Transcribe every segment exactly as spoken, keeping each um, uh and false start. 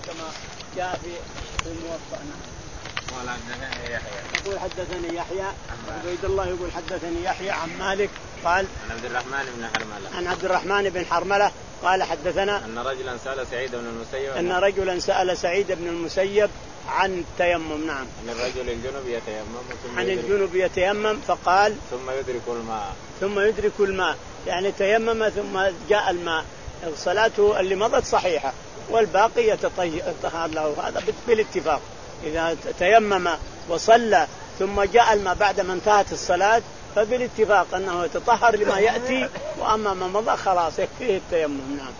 كما جاء في في الموطأ. قال حدثني يحيى يقول حدثني يحيى عبيد الله يقول حدثني يحيى عن مالك قال عن عبد الرحمن بن حرملة عن عبد الرحمن بن حرملة قال حدثنا أن رجلا سأل سعيد بن المسيب أن رجلا سأل سعيد بن المسيب عن التيمم. نعم. عن الرجل الجنوب يتيمم عن الجنوب يتيمم فقال ثم يدرك الماء ثم يدرك الماء يعني تيمم ثم جاء الماء. صلاته اللي مضت صحيحة والباقي يتطهر له. هذا بالاتفاق إذا تيمم وصلى ثم جاء الماء بعد ما انتهت الصلاة فبالاتفاق أنه يتطهر لما يأتي وأما ما مضى خلاص يكفيه التيمم. نعم.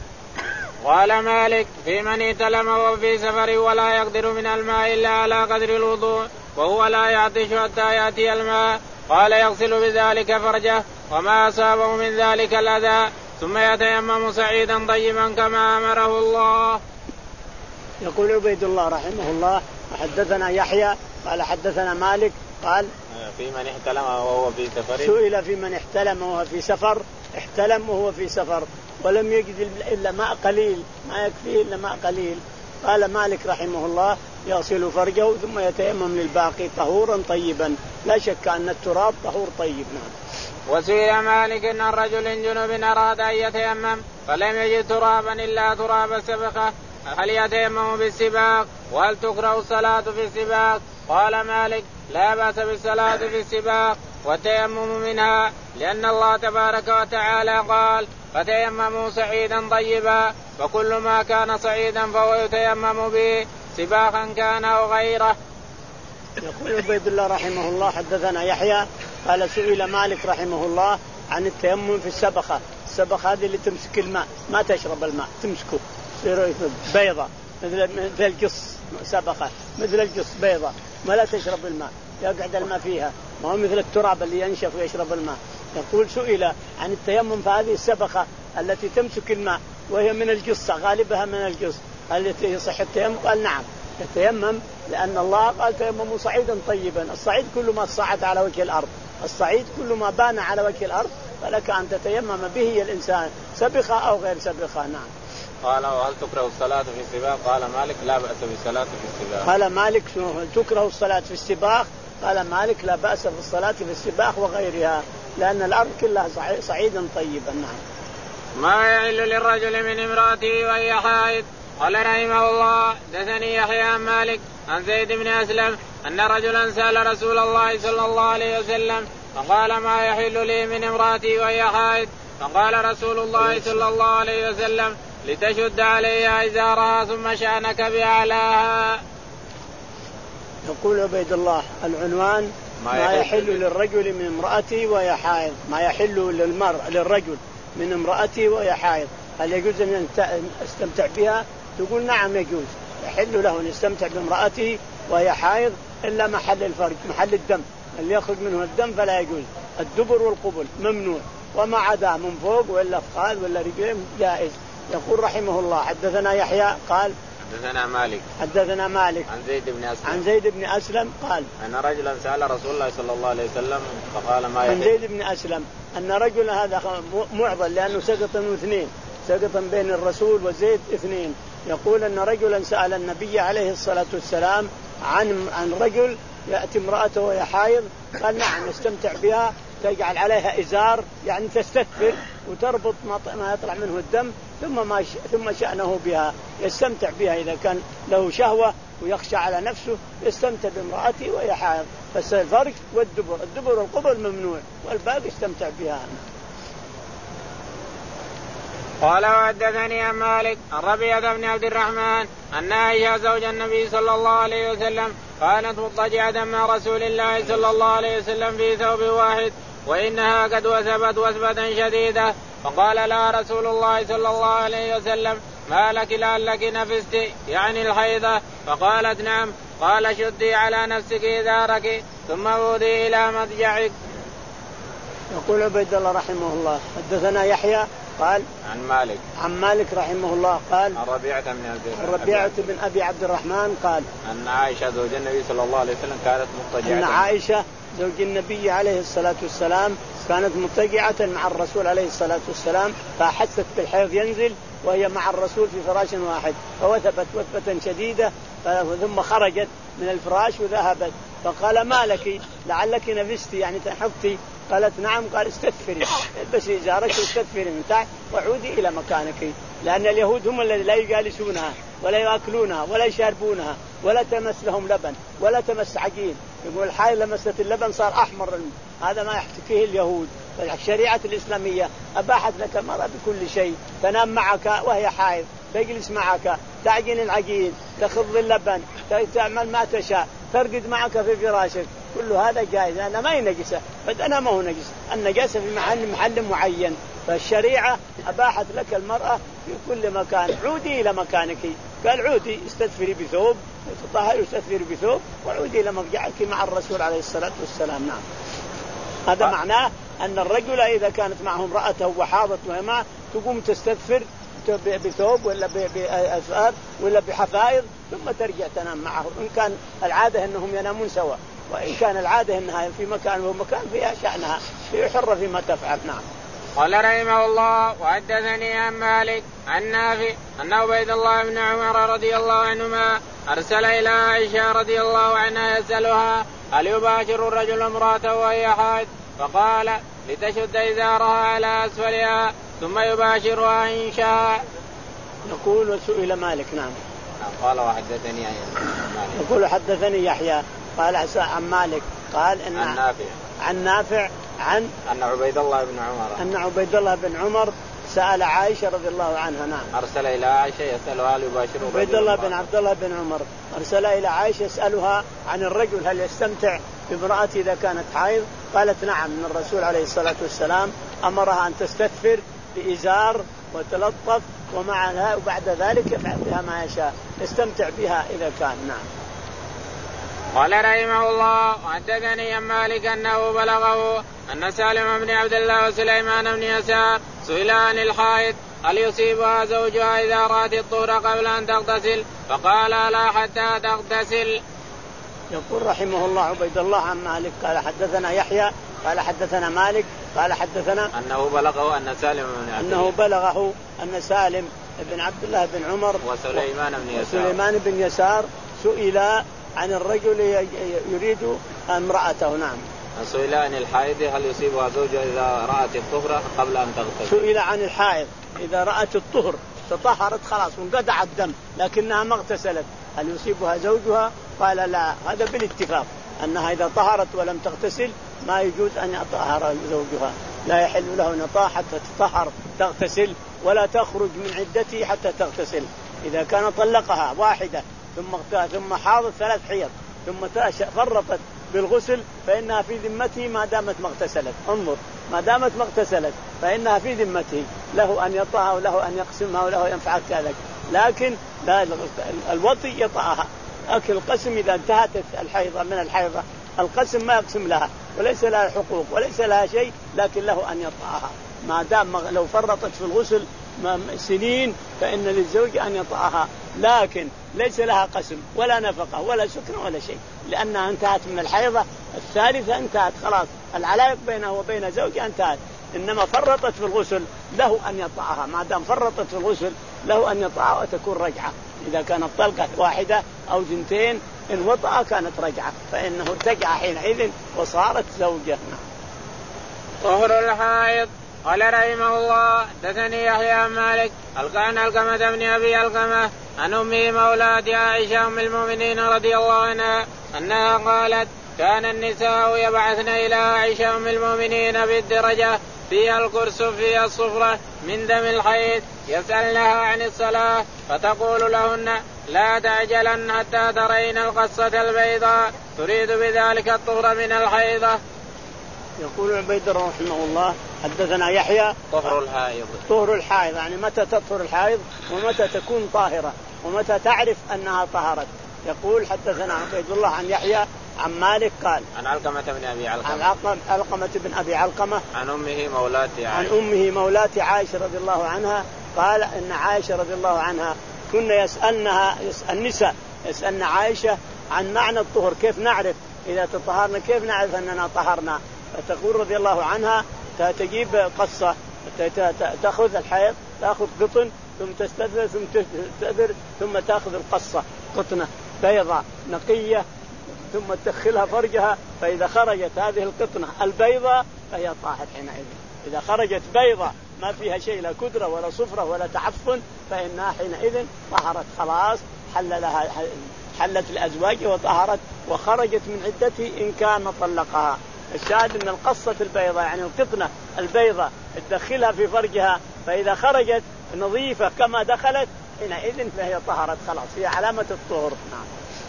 قال مالك في من ائتلم وهو في سفر ولا يقدر من الماء إلا على قدر الوضوء وهو لا يعطش حتى يأتي الماء قال يغسل بذلك فرجه وما أصابه من ذلك الأذى ثم يتيمم سعيدا طيبا كما أمره الله. يقول عبيد الله رحمه الله وحدثنا يحيى قال حدثنا مالك قال في من احتلم وهو في سفر سئل في من احتلم وهو في سفر احتلم وهو في سفر ولم يجد إلا ماء قليل ما يكفيه إلا ماء قليل. قال مالك رحمه الله يغسل فرجه ثم يتيمم للباقي طهورا طيبا لا شك أن التراب طهور طيب. نعم. وسئل مالك أن الرجل جنوب أراد أن يتيمم فلم يجد ترابا إلا تراب السبخة هل يتيمم بالسباق وهل تكره الصلاة في السباق؟ قال مالك لا بأس بالصلاة في السباق والتيمم منها لأن الله تبارك وتعالى قال فتيمموا سعيدا طيبا وكل ما كان صعيدا فهو يتيمم به سباقا كان أو غيره. يقول عبيد الله رحمه الله حدثنا يحيى قال سئل مالك رحمه الله عن التيمم في السبخة. السبخة هذه اللي تمسك الماء ما تشرب الماء تمسكه بيضة مثل مثل الجص سبخة مثل الجص بيضة ما لا تشرب الماء يقعد الماء فيها ما هو مثل التراب اللي ينشف ويشرب الماء. يقول سئل عن التيمم فهذه السبخة التي تمسك الماء وهي من الجص غالبها من الجص التي يصح التيمم قال نعم يتيمم لأن الله قال تيمموا صعيدا طيبا. الصعيد كل ما صعد على وجه الأرض الصعيد كل ما بان على وجه الأرض فلك أن تتيمم به الإنسان سبخة أو غير سبخة. نعم. قال وهل تكره الصلاة في السباق؟ قال مالك لا بأس بالصلاة في السباق. قال مالك تكره الصلاة في السباق؟ قال مالك لا بأس بالصلاة في السباق وغيرها لأن الأرض كلها صعيدا طيبا. نعم. ما يحل للرجل من امرأته وهي حائض. قال رحمه الله دثني يحيى عن مالك عن زيد بن أسلم أن رجلا سأل رسول الله صلى الله عليه وسلم فقال ما يحل لي من امرأتي وهي حائض فقال رسول الله صلى الله عليه وسلم لتشد عليها إزارها ثم شأنك بأعلاها. يقول عبيد الله العنوان ما, ما يحل للرجل من امرأته وهي حائض. ما يحل للمرء للرجل من امرأته وهي حائض هل يجوز أن يستمتع بها؟ تقول نعم يجوز يحل له أن يستمتع بامرأته وهي حائض إلا محل الفرج محل الدم اللي يخرج منه الدم فلا يجوز. الدبر والقبل ممنوع وما عدا من فوق ولا فخذ ولا رجلين جائز. يقول رحمه الله حدثنا يحيى قال حدثنا مالك حدثنا مالك عن زيد بن أسلم عن زيد بن أسلم قال أن رجلا سأل رسول الله صلى الله عليه وسلم فقال ما يحل. عن زيد بن أسلم أن رجل هذا معضل لأنه سقط اثنين سقط بين الرسول وزيد اثنين. يقول أن رجلا سأل النبي عليه الصلاة والسلام عن عن رجل يأتي امرأته وهي حائض قال نعم يستمتع بها تجعل عليها إزار يعني تستكبر وتربط ما يطلع منه الدم ثم ما ثم شأنه بها يستمتع بها إذا كان له شهوة ويخشى على نفسه يستمتع بامرأته وهي حائض. بس الفرج والدبر الدبر والقبل ممنوع والباقي يستمتع بها. قال وحدثني عن مالك عن ربيعة بن عبد الرحمن أن عائشة زوج النبي صلى الله عليه وسلم كانت مضطجعة مع رسول الله صلى الله عليه وسلم في ثوب واحد وإنها قد وثبت وثبة شديدة فقال لها رسول الله صلى الله عليه وسلم ما لك لعلك نفست يعني الحيضة؟ فقالت نعم. قال شدي على نفسك إزارك ثم عودي إلى مضجعك. يقول عبيد الله رحمه الله حدثنا يحيى قال عن مالك عن مالك رحمه الله قال عن ربيعة بن عبد ربيعة بن أبي عبد الرحمن قال أن عائشة زوج النبي صلى الله عليه وسلم كانت مضطجعة أن عائشة زوج النبي عليه الصلاة والسلام كانت مضطجعة مع الرسول عليه الصلاة والسلام، فحست بالحيض ينزل وهي مع الرسول في فراش واحد، فوثبت وثبة شديدة، ثم خرجت من الفراش وذهبت، فقال ما لك لعلك نفستي يعني تنحفتي؟ قالت نعم. قال استدفري، البسي إزارك واستدفري من تحت وعودي إلى مكانك، لأن اليهود هم الذين لا يجالسونها ولا يأكلونها ولا يشاربونها ولا تمس لهم لبن ولا تمس عجين. يقول الحائض لمست اللبن صار أحمر، هذا ما يحتكيه اليهود. فالشريعة الإسلامية أباحت لك المرأة بكل شيء، تنام معك وهي حائض، تجلس معك، تعجن العجين، تخض اللبن، تعمل ما تشاء، ترقد معك في فراشك، كل هذا جائز لأنها ما هي نجسة، بدنا ما هو نجس، النجاسة في محل محل معين. فالشريعة أباحت لك المرأة في كل مكان، عودي إلى مكانك. قال عودي استدفري بثوب، تطهري واستدفري بثوب وعودي إلى مرجعك مع الرسول عليه الصلاة والسلام. نعم، هذا آه. معناه أن الرجل إذا كانت معه امرأته وحاضت وما تقوم تستدفر بثوب ولا بأثار ولا بحفائض ثم ترجع تنام معه، إن كان العادة أنهم ينامون سوا، وإن كان العادة أنها في مكان ومكان فيها شأنها، في حرة فيما تفعل. نعم. قال رحمه الله وحدثني عن مالك عن نافع أن عبيد الله بن عمر رضي الله عنهما أرسل إلى عائشة رضي الله عنها يسألها هل يباشر الرجل امرأته وهي حائض؟ فقال لتشد إزارها على أسفلها ثم يباشرها إن شاء. يقول وسئل مالك. نعم. قال وحدثني مالك. يقول حدثني يحيى قال عن مالك قال إن عن نافع عن نافع عن أن عبيد الله بن عمر أن عبيد الله بن عمر سأل عائشة رضي الله عنها. نعم. أرسل إلى عائشة يسألها هل يباشر عبيد الله بن عبد الله بن عمر أرسل إلى عائشة يسألها عن الرجل هل يستمتع بامرأته إذا كانت حائض؟ قالت نعم، من الرسول عليه الصلاة والسلام أمرها أن تستدفر بإزار وتلطف ومعها وبعد ذلك يفعل بها ما يشاء، يستمتع بها إذا كان. نعم. قال رحمه الله وحدثني عن مالك أنه بلغه أن سالم بن عبد الله وسليمان بن يسار سئل عن الحائض هل يصيبها زوجها إذا رأت الطهر قبل أن تغتسل؟ فقال لا حتى تغتسل. يقول رحمه الله عبيد الله عن مالك قال حدثنا يحيى قال حدثنا مالك قال حدثنا أنه بلغه أن سالم بن عبد أنه بلغه أن سالم بن عبد الله بن عمر وسليمان بن يسار وسليمان بن يسار سئل عن الرجل يريد امرأته. نعم. سئل عن الحائض هل يصيبها زوجها إذا رأت الطهر قبل أن تغتسل. سئل عن الحائض إذا رأت الطهر تطهرت خلاص وانقطع الدم لكنها ما اغتسلت هل يصيبها زوجها؟ قال لا، هذا بالاتفاق أنها إذا طهرت ولم تغتسل ما يجوز أن يطهر زوجها، لا يحل له نطاح حتى تطهر تغتسل ولا تخرج من عدته حتى تغتسل. إذا كان طلقها واحدة ثم ثم حاضت ثلاث حيض ثم فرطت بالغسل فإنها في ذمته ما دامت ما اغتسلت. انظر، ما دامت ما اغتسلت فإنها في ذمته، له أن يطأها وله أن يقسمها وله أن يفعل كذلك، لكن لا الوطي يطأها. أكل القسم إذا انتهت الحيضة من الحيضة القسم ما يقسم لها وليس لها حقوق وليس لها شيء، لكن له أن يطأها ما دام لو فرطت في الغسل سنين فإن للزوج أن يطأها، لكن ليس لها قسم ولا نفقة ولا سكن ولا شيء لأنها انتهت من الحيضة الثالثة، انتهت خلاص، العلاقة بينه وبين زوجها انتهت. إنما فرطت في الغسل له أن يطأها، ما دام فرطت في الغسل له أن يطأها وتكون رجعة. إذا كانت طلقة واحدة أو جنتين إن وطأ كانت رجعة فإنه ارتجع حينئذ وصارت زوجة. طهر الحائض. قال رحمه الله حدثني يحيى عن مالك عن علقمة بن أبي علقمة عن أمه مولاة عائشة أم المؤمنين رضي الله عنها أنها قالت كان النساء يبعثن إلى عائشة أم المؤمنين بالدرجة فيها الكرس فيها الصفرة من دم الحيض يسألنها عن الصلاة فتقول لهن لا تعجلن حتى ترين القصة البيضاء تريد بذلك الطهر من الحيضة. يقول عبيد رحمه الله حدثنا يحيى طهر الحائض. طهر الحائض يعني متى تطهر الحائض ومتى تكون طاهرة ومتى تعرف أنها طهرت. يقول حدثنا عبيد الله عن يحيى عن مالك قال عن علقمة بن أبي علقمة عن علقمة بن أبي علقمة عن أمه مولاة عائشة عن أمه مولاة عائشة رضي الله عنها قال إن عائشة رضي الله عنها كنا يسألنها يسأل النساء يسألن عائشة عن معنى الطهر، كيف نعرف إذا تطهرنا كيف نعرف أننا طهرنا؟ فتقول رضي الله عنها تجيب قصة تأخذ الحيض تأخذ قطن ثم تستثر ثم تستثر ثم تأخذ القصة قطنة بيضاء نقية ثم تدخلها فرجها، فإذا خرجت هذه القطنة البيضاء فهي طاهر حينئذ. إذا خرجت بيضاء ما فيها شيء لا كدرة ولا صفرة ولا تعفن فإنها حينئذ طهرت خلاص، حل لها حلت الأزواج وطهرت وخرجت من عدته إن كان طلقها. الشاهد أن القصة البيضاء يعني القطنة البيضاء تدخلها في فرجها، فإذا خرجت نظيفة كما دخلت حينئذ فهي طهرت خلاص، هي علامة الطهر. نعم.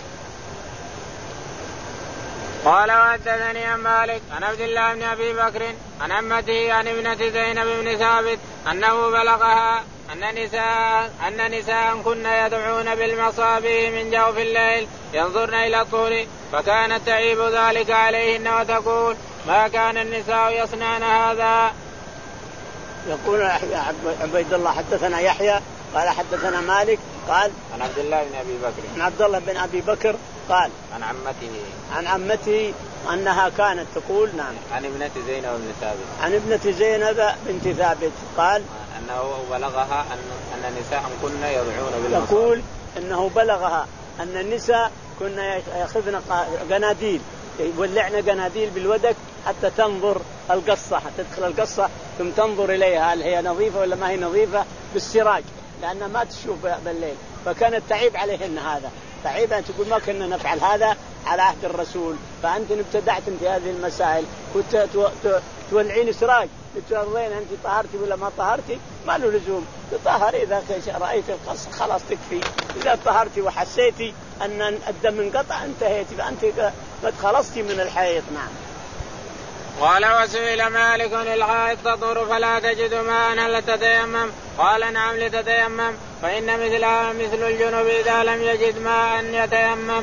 قال وحدثني عن مالك عن عبد الله بن ابي بكر عن عمته عن ابنة زينب بن ثابت انه بلغها ان نساء ان نساء كن يدعون بالمصابيح من جوف الليل ينظرن الى الطهر، فكانت تعيب ذلك عليهن وتقول ما كان النساء يصنعن هذا. يقول عبيد الله حدثنا يحيى قال حدثنا مالك قال عن عبد الله بن ابي بكر عن عبد الله بن ابي بكر قال عن عمته عن عمته أنها كانت تقول نعم عن ابنة زينب بن ثابت عن ابنة زينب بنت ثابت قال أنه بلغها أن أن النساء كن يضعون بالمصابيح. تقول أنه بلغها أن النساء كن يأخذن قناديل يولعن قناديل بالودك حتى تنظر القصة، حتى تدخل القصة ثم تنظر إليها هل هي نظيفة ولا ما هي نظيفة بالسراج لأنها ما تشوف بالليل، فكانت تعيب عليهن هذا تعيبا تقول ما كنا نفعل هذا على عهد الرسول، فأنت ابتدعت في هذه المسائل كنت تولعين سراج لترضين أنت طهرتي ولا ما طهرتي، ما له لزوم تطهر إذا رأيت القص خلاص تكفي، إذا طهرتي وحسيتي أن الدم انقطع انتهيتي فأنت قد خلصتي من الحيض. نعم. قال وسئل مالك الحائض تطهر فلا تجد ماء هل تتيمم؟ قال نعم لتتيمم، فإن مثلها مثل الجنوب إذا لم يجد ماء يتيمم.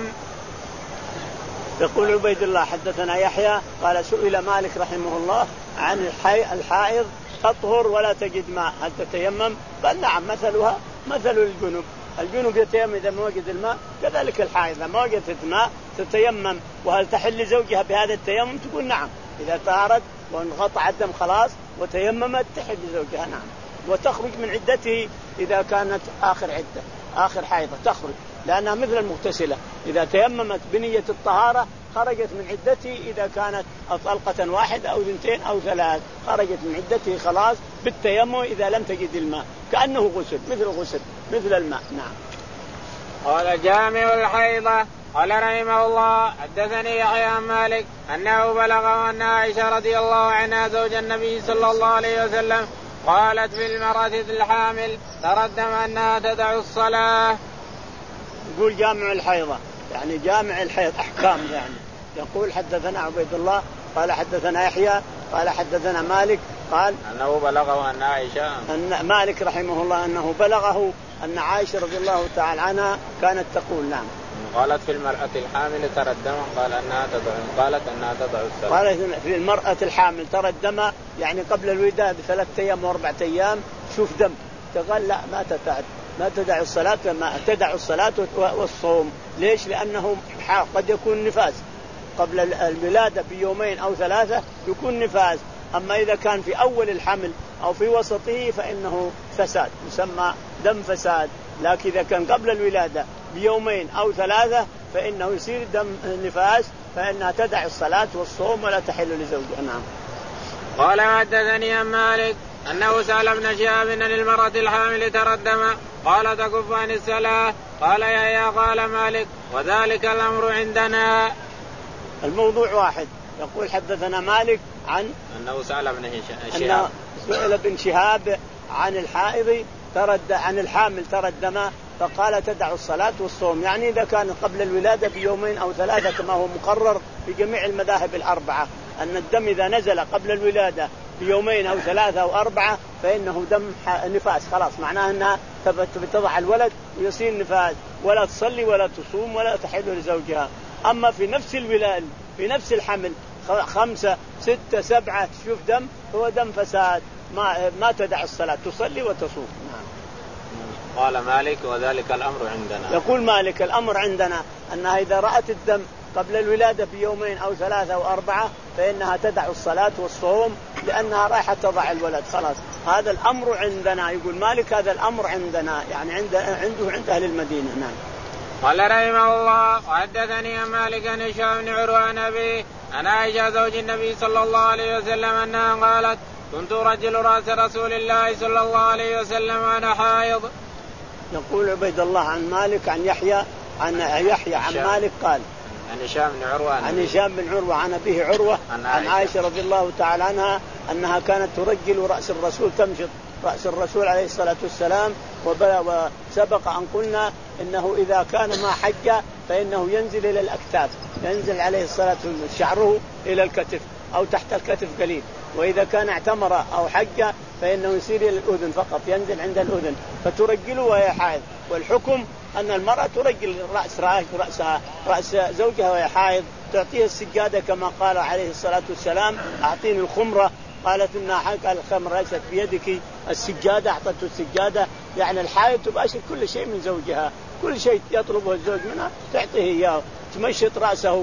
يقول عبيد الله حدثنا يحيى قال سئل مالك رحمه الله عن الحائض تطهر ولا تجد ماء هل تتيمم؟ قال نعم مثلها مثل الجنوب، الجنوب يتيمم إذا ما وجد الماء، كذلك الحائض إذا ما وجدت الماء تتيمم. وهل تحل زوجها بهذا التيمم؟ تقول نعم، إذا طهرت وانقطع الدم خلاص وتيممت تحل زوجها. نعم. وتخرج من عدته إذا كانت آخر عدة آخر حيضة تخرج، لأنها مثل المغتسلة إذا تيممت بنية الطهارة خرجت من عدته، إذا كانت طلقة واحدة أو اثنتين أو ثلاث خرجت من عدته خلاص بالتيمم إذا لم تجد الماء، كأنه غسل مثل غسل مثل الماء. نعم. قال جامع الحيضة قال رحمه الله حدثني يحيى عن مالك أنه بلغه أن عائشة رضي الله عنها زوج النبي صلى الله عليه وسلم قالت في المرأة الحامل تردم أنها تدع الصلاة. يقول جامع الحيضة يعني جامع الحيض أحكام، يعني يقول حدثنا عبيد الله قال حدثنا يحيى قال حدثنا مالك قال أنه بلغه أن عائشة أن مالك رحمه الله أنه بلغه أن عائشة رضي الله تعالى عنها كانت تقول نعم قالت في المرأة الحامل ترى الدم قال أنها تدع قالت أنها تدع الصلاة. قالت في المرأة الحامل ترى الدم يعني قبل الولادة بثلاث أيام وأربعة أيام شوف دم، تقول لا ما تدع ما تدع الصلاة ما تدع الصلاة والصوم. ليش؟ لأنه قد يكون نفاس قبل الولادة بيومين أو ثلاثة يكون نفاس، أما إذا كان في أول الحمل أو في وسطه فإنه فساد يسمى دم فساد، لكن إذا كان قبل الولادة بيومين أو ثلاثة فإنه يصير دم نفاس فإنها تدع الصلاة والصوم ولا تحل لزوجها. نعم. قال حدثني عن مالك أنه سأل ابن شهاب عن المرأة الحامل ترى الدم قال تكف عن الصلاة. قال يحيى قال مالك وذلك الأمر عندنا. الموضوع واحد. يقول حدثنا مالك عن أنه سأل ابن شهاب سئل ابن شهاب عن الحائض ترى عن الحامل ترى الدم فقال تدع الصلاة والصوم، يعني إذا كان قبل الولادة بيومين أو ثلاثة كما هو مقرر في جميع المذاهب الأربعة أن الدم إذا نزل قبل الولادة بيومين أو ثلاثة أو أربعة فإنه دم نفاس خلاص، معناه أنها تضع الولد ويصير نفاس ولا تصلي ولا تصوم ولا تحل لزوجها. أما في نفس الولادة في نفس الحمل خمسة ستة سبعة تشوف دم هو دم فساد ما ما تدع الصلاة تصلي وتصوم. نعم. قال مالك وذلك الأمر عندنا. يقول مالك الأمر عندنا أنها إذا رأت الدم قبل الولادة بيومين أو ثلاثة أو أربعة فإنها تدع الصلاة والصوم لأنها رايحة تضع الولد خلاص. هذا الأمر عندنا، يقول مالك هذا الأمر عندنا، يعني عند عنده عند أهل المدينة. نعم. قال رحمه الله وحدثني عن مالك عن هشام بن عروة عن أبيه عن عائشة زوج النبي صلى الله عليه وسلم أنها قالت كنت رجل رأس رسول الله صلى الله عليه وسلم وأنا حائض. يقول عبيد الله عن مالك عن يحيى عن يحيى عن مالك قال عن هشام بن عروة عن هشام بن عروة عن أبيه عروة عن عائشة, عن عائشة رضي الله تعالى عنها أنها كانت ترجل رأس الرسول، تمشط رأس الرسول عليه الصلاة والسلام. وسبق أن قلنا إنه إذا كان ما حج فإنه ينزل إلى الأكتاف، ينزل عليه الصلاة والسلام شعره إلى الكتف أو تحت الكتف قليل. وإذا كان اعتمر أو حج فإنه يصير إلى الأذن فقط، ينزل عند الأذن فترجله وهي حائض. والحكم أن المرأة ترجل رأس رأسها رأس زوجها وهي حائض، تعطيه السجادة كما قال عليه الصلاة والسلام أعطيني الخمرة، قالت إنها حق الخمر ليست بيدك، السجادة أعطته السجادة. يعني الحائض تباشر كل شيء من زوجها، كل شيء يطلبه الزوج منها تعطيه إياه، تمشط رأسه،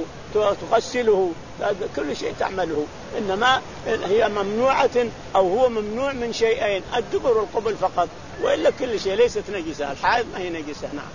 تغسله، كل شيء تعمله. إنما هي ممنوعة أو هو ممنوع من شيئين، الدبر والقبل فقط، وإلا كل شيء ليست نجسة. الحائض ما هي نجسة. نعم.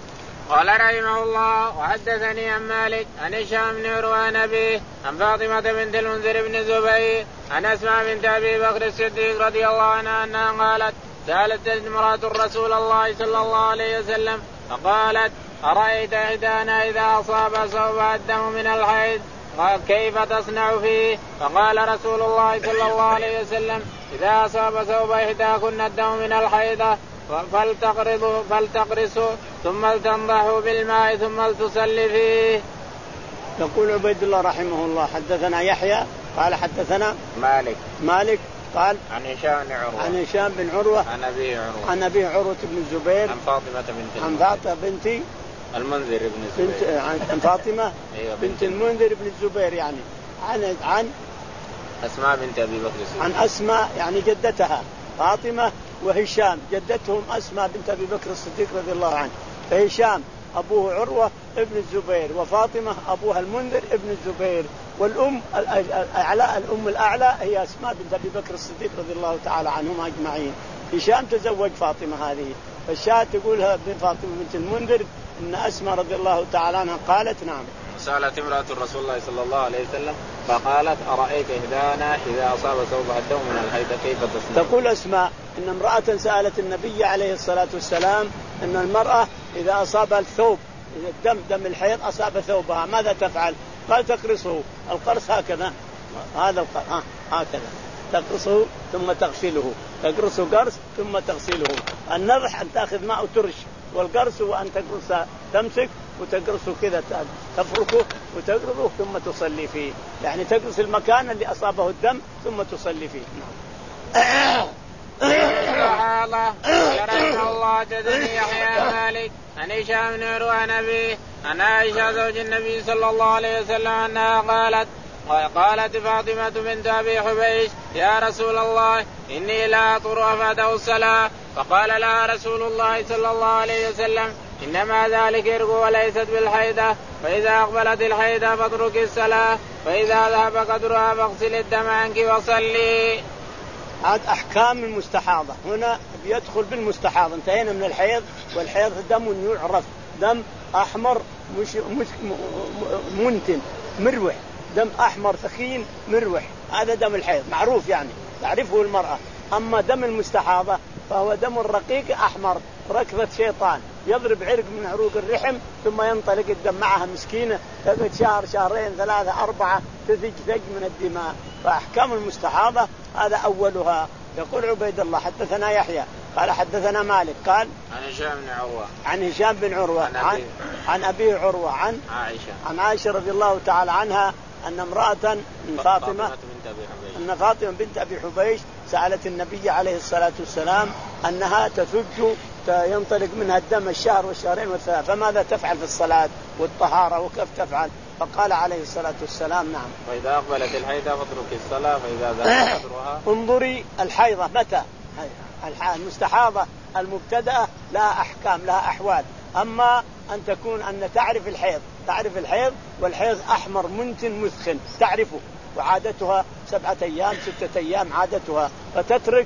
قال رحمه الله وحدثني عن مالك عن هشام بن عروة عن أبيه عن فاطمة بنت المنذر بن الزبير عن أسماء بنت أبي بكر الصديق رضي الله عنها أنها قالت سألت امرأة رسول الله صلى الله عليه وسلم فقالت أرأيت إحدانا إذا أصاب ثوبها الدم من الحيض قال كيف تصنع فيه؟ فقال رسول الله صلى الله عليه وسلم إذا أصاب ثوب إحداكن الدم من الحيض فلتقرصه فلتقرصه ثم تنضحه بالماء ثم تصلي فيه. يقول عبيد الله رحمه الله حدثنا يحيى قال حدثنا مالك مالك قال عن هشام بن عروة عن هشام بن عروة عن أبي عروة عن أبي عروة بن الزبير عن فاطمة بنت عن فاطمة بنت المنذر بن الزبير عن فاطمة أيوة بنت المنذر بن الزبير، يعني عن عن أسماء بنت أبي بكر الصديق، عن أسماء يعني جدتها فاطمة، وهشام جدتهم أسماء بنت أبي بكر الصديق رضي الله عنه. فهشام أبوه عروة ابن الزبير، وفاطمة أبوها المنذر ابن الزبير، والأم الأعلى الأم الأعلى هي أسماء بنت أبي بكر الصديق رضي الله تعالى عنهم أجمعين. هشام تزوج فاطمة هذه، فالشاهد تقولها بن فاطمة بنت المنذر إن أسماء رضي الله تعالى عنها قالت نعم سألت امرأة رسول الله صلى الله عليه وسلم فقالت أرأيت إحدانا إذا أصاب ثوبها الدم من الحيض كيف تصنع؟ تقول أسماء إن امرأة سألت النبي عليه الصلاة والسلام أن المرأة إذا أصاب الثوب الدم دم الحيض أصاب ثوبها ماذا تفعل؟ قال تقرصه، القرص هكذا، هذا القرص ها هكذا تقرصه ثم تغسله، تقرصه قرص ثم تغسله. النضح أن تأخذ ماء وترش، والقرص هو أن تقرص تمسك وتقرصه كذا تفركه وتقرصه ثم تصلي فيه، يعني تقرص المكان اللي أصابه الدم ثم تصلي فيه. الله رحمه الله تدني يحيى مالك عن هشام بن عروة عن أبيه عن عائشة زوج النبي صلى الله عليه وسلم أنها قالت قالت فاطمة بنت أبي حبيش يا رسول الله إني لا أطر أفاته الصلاة، فقال لها رسول الله صلى الله عليه وسلم إنما ذلك إرق وليست بالحيدة، فإذا أقبلت الحيدة فاترك الصلاة، فإذا ذهب قدرها فاغسل الدم عنك وصلي. هذا أحكام المستحاضة، هنا يدخل بالمستحاضة. انتهينا من الحيض، والحيض دم يعرف دم أحمر مش مش منتن مروح، دم أحمر ثخين مروح، هذا دم الحيض معروف يعني تعرفه المرأة. أما دم المستحاضة فهو دم رقيق أحمر ركضة شيطان يضرب عرق من عروق الرحم ثم ينطلق الدم معها مسكينة تقعد شهر شهرين ثلاثة أربعة تثج ثج من الدماء. فأحكام المستحاضة هذا أولها. يقول عبيد الله حدثنا يحيى قال حدثنا مالك قال عن هشام بن عروة عن هشام بن عروة عن, عن, عن أبي عروة عن عائشة عن عائشة رضي الله تعالى عنها أن امرأة من فاطمة أن فاطمة بنت أبي حبيش سألت النبي عليه الصلاة والسلام أنها تثج ينطلق منها الدم الشهر والشهرين والثلاث، فماذا تفعل في الصلاة والطهارة وكيف تفعل؟ فقال عليه الصلاة والسلام نعم فإذا أقبلت الحيضة فاترك الصلاة، فإذا ذهب قدرها انظري الحيضة متى المستحاضة المبتدأة لها أحكام لها أحوال. أما أن تكون أن تعرف الحيض تعرف الحيض، والحيض أحمر منتن مثخن تعرفه، وعادتها سبعة أيام ستة أيام عادتها، فتترك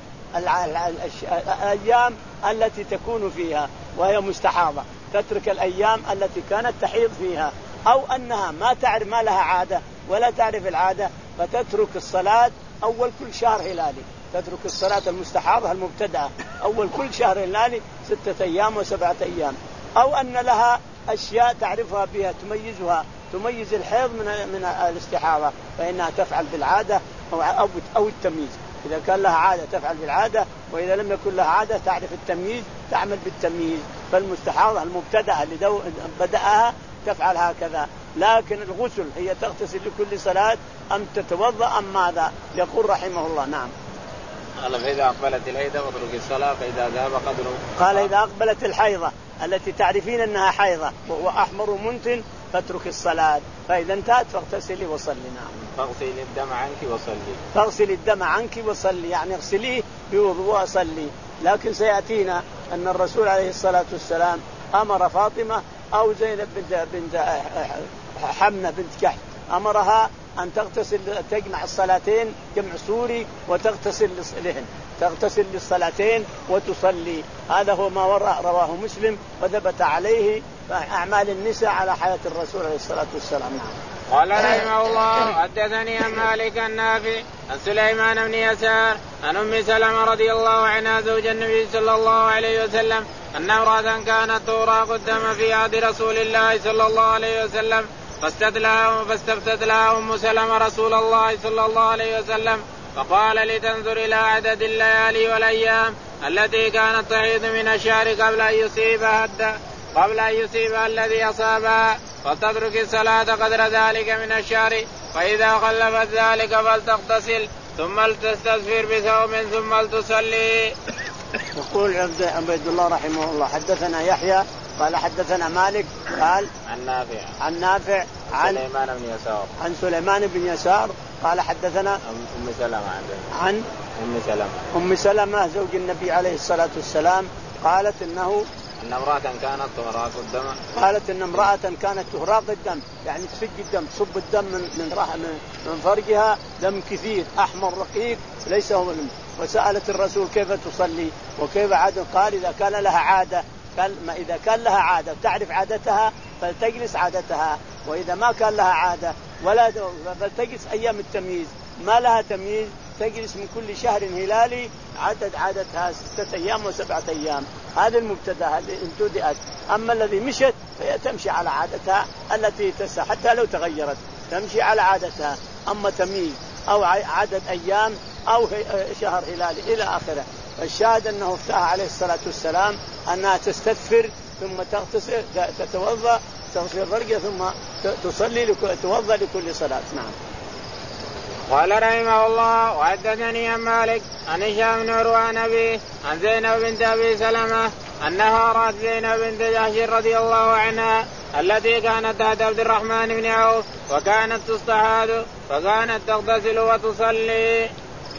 الأيام التي تكون فيها وهي مستحاضة، تترك الأيام التي كانت تحيض فيها، أو أنها ما تعرف ما لها عادة ولا تعرف العادة فتترك الصلاة أول كل شهر هلالي، تترك الصلاة المستحاضة المبتدأة أول كل شهر هلالي ستة أيام وسبعة أيام، أو أن لها أشياء تعرفها بها تميزها تميز الحيض من من الاستحاضة فإنها تفعل بالعادة أو أو التمييز، إذا كان لها عادة تفعل بالعادة، وإذا لم يكن لها عادة تعرف التمييز تعمل بالتمييز. فالمستحاضة المبتدأة اللي بدأها تفعل هكذا، لكن الغسل هي تغتسل لكل صلاة أم تتوضأ أم ماذا؟ يقول رحمه الله. نعم. قال فإذا أقبلت الحيضة فاترك الصلاة فإذا ذهب قدره. قال إذا أقبلت الحيضة التي تعرفين أنها حيضة وهو أحمر منتن فاترك الصلاة، فإذا انتهت فاغتسلي وصلي. نعم. فاغسلي الدم عنك وصلي. فاغسلي الدم عنك وصلي يعني اغسليه بوضوء وصلي. لكن سيأتينا أن الرسول عليه الصلاة والسلام أمر فاطمة أو زينب بنت بنت حمنة بنت كحل أمرها أن تغتسل تجمع الصلاتين جمع سوري وتغتسل لهن تغتسل للصلاتين وتصلي. هذا هو ما رواه مسلم وثبت عليه أعمال النساء على حياة الرسول عليه الصلاة والسلام. نعم. قال رحمه الله حدثني عن مالك النافع عن سليمان بن يسار عن أم سلمة رضي الله عنها زوج النبي صلى الله عليه وسلم أن امرأة كانت تراق الدم في عهد رسول الله صلى الله عليه وسلم فاستفتت لها أم سلمة رسول الله صلى الله عليه وسلم فقال لتنظر إلى عدد الليالي والأيام التي كانت تحيض من الشهر قبل أن يصيبها قبل أن يصيبها الذي أصابها فتترك الصلاة قدر ذلك من الشهر، فإذا خلفت ذلك فلتغتسل ثم لتستغفر بثوب ثم لتصلي. يقول عبد الله رحمه الله حدثنا يحيى قال حدثنا مالك قال عن نافع عن نافع عن سليمان بن يسار عن سليمان بن يسار قال حدثنا أم سلمة عن أم سلمة أم سلمة زوج النبي عليه الصلاة والسلام قالت إنه أن امرأة كانت تهراق الدم قالت إن امرأة كانت تهراق الدم يعني تسج الدم تصب الدم من من من, من فرجها دم كثير أحمر رقيق ليس هو من. وسألت الرسول كيف تصلي وكيف عادة؟ قال إذا كان لها عادة قال ما إذا كان لها عادة تعرف عادتها فلتجلس عادتها، وإذا ما كان لها عادة ولا فلتجلس أيام التمييز، ما لها تمييز تجلس من كل شهر هلالي عدد عادتها ستة أيام وسبعة أيام. هذا المبتدأ اللي انتدأت. أما الذي مشت فهي تمشي على عادتها التي تسع حتى لو تغيرت تمشي على عادتها. أما تمييز أو عدد أيام أو شهر هلالي إلى آخره. الشاهد أنه افتاها عليه الصلاة والسلام أنها تستغفر ثم تغتسل تتوضأ تغسل فرجها ثم تصلي توضأ لكل صلاة. نعم. قال رحمه الله وحدثني عن مالك عن هشام بن عروة عن أبيه عن زينب بنت أبي سلمة أنها رأت زينب بنت جحش رضي الله عنها التي كانت تحت عبد الرحمن بن عوف وكانت تستحاض فكانت تغتسل وتصلي.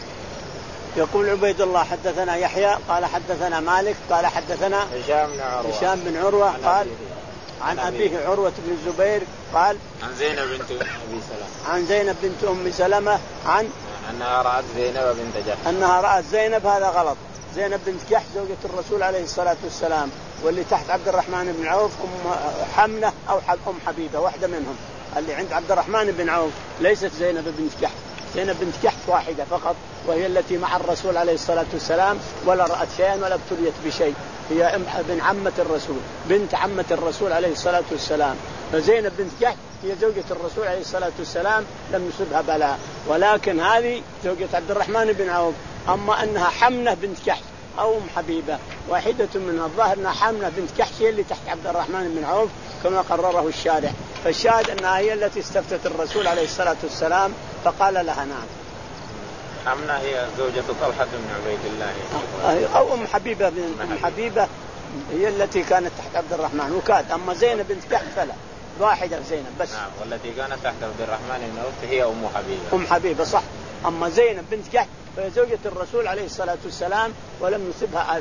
يقول عبيد الله حدثنا يحيى قال حدثنا مالك قال حدثنا هشام بن عروة هشام بن عروة قال عن أبيه عروة بن الزبير قال عن زينب بنت أبي سلمة عن زينب بنت أم سلمة عن أنها رأت زينب بنت جحش أنها رأت زينب. هذا غلط. زينب بنت جحش زوجة الرسول عليه الصلاة والسلام واللي تحت عبد الرحمن بن عوف أم حمنة أو أم حبيبة واحدة منهم. اللي عند عبد الرحمن بن عوف ليست زينب بنت جحش. زينب بنت جحش واحدة فقط وهي التي مع الرسول عليه الصلاة والسلام ولا رأت شيئا ولا ابتليت بشيء. هي بن عمة الرسول بنت عمة الرسول عليه الصلاة والسلام. فزينب بنت جحش هي زوجة الرسول عليه الصلاة والسلام لم يصبها بلاء. ولكن هذه زوجة عبد الرحمن بن عوف. أما أنها حمنة بنت جحش أو أم حبيبة واحدة منها. الظاهر أنها حمنة بنت جحش هي اللي تحت عبد الرحمن بن عوف كما قرره الشارع. فالشاهد أنها هي التي استفتت الرسول عليه الصلاة والسلام فقال لها نعم. حمنة هي زوجة طلحة بن عبيد الله أو أم حبيبة بن أم حبيبة هي التي كانت تحت عبد الرحمن وكاد. أما زينب بنت جحش فلا واحدة زينب بس. نعم. والتي كانت تحت عبد الرحمن بن عوف هي أم حبيبة. أم حبيبة صح. أما زينب بنت جحش فهي زوجة الرسول عليه الصلاة والسلام ولم يصبها أذى.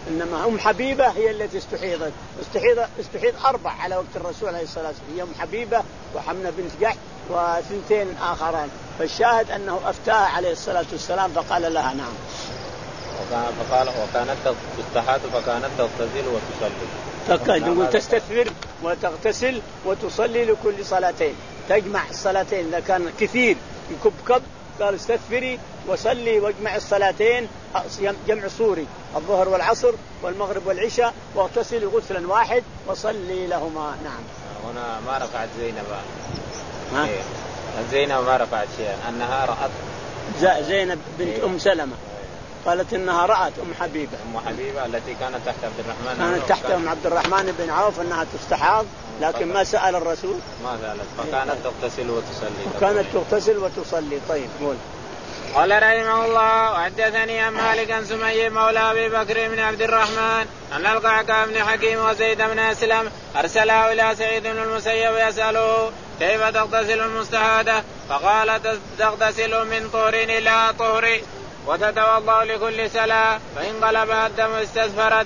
إنما أم حبيبة هي التي استحيضت، استحيض استحيض أربع على وقت الرسول عليه الصلاة والسلام، هي أم حبيبة وحمنة بنت جحش وثنتين آخران. فالشاهد أنه أفتاها عليه الصلاة والسلام فقال لها نعم. فقال وكانت تستحاض فكانت تغتسل وتصلي. نقول تستثمر وتغتسل وتصلي لكل صلاتين، تجمع الصلاتين إذا كان كثير يكب كب قال استثفري وصلي واجمع الصلاتين جمع صوري الظهر والعصر والمغرب والعشاء واغتسل غسلا واحد وصلي لهما. نعم. هنا ما رفعت زينب ها؟ إيه. زينب ما رفعت شيئا أنها رأت زينب بنت إيه؟ أم سلمة قالت إنها رأت أم حبيبة أم حبيبة التي كانت تحت عبد الرحمن كانت تحت أم عبد الرحمن بن عوف أنها تستحاض لكن ما سأل الرسول ما سألت فكانت تغتسل وتصلي كانت تغتسل وتصلي. طيب قول. قال رحمه الله وحدثني عن مالك عن سمي مولى أبي بكر بن عبد الرحمن أن القعقاع بن حكيم وزيد بن أسلم أرسله إلى سعيد بن المسيب يسأله كيف تغتسل المستحاضة فقال تغتسل من طهر إلى طهر وتتوضأ لكل صلاة فإن غلبها الدم استثفرت.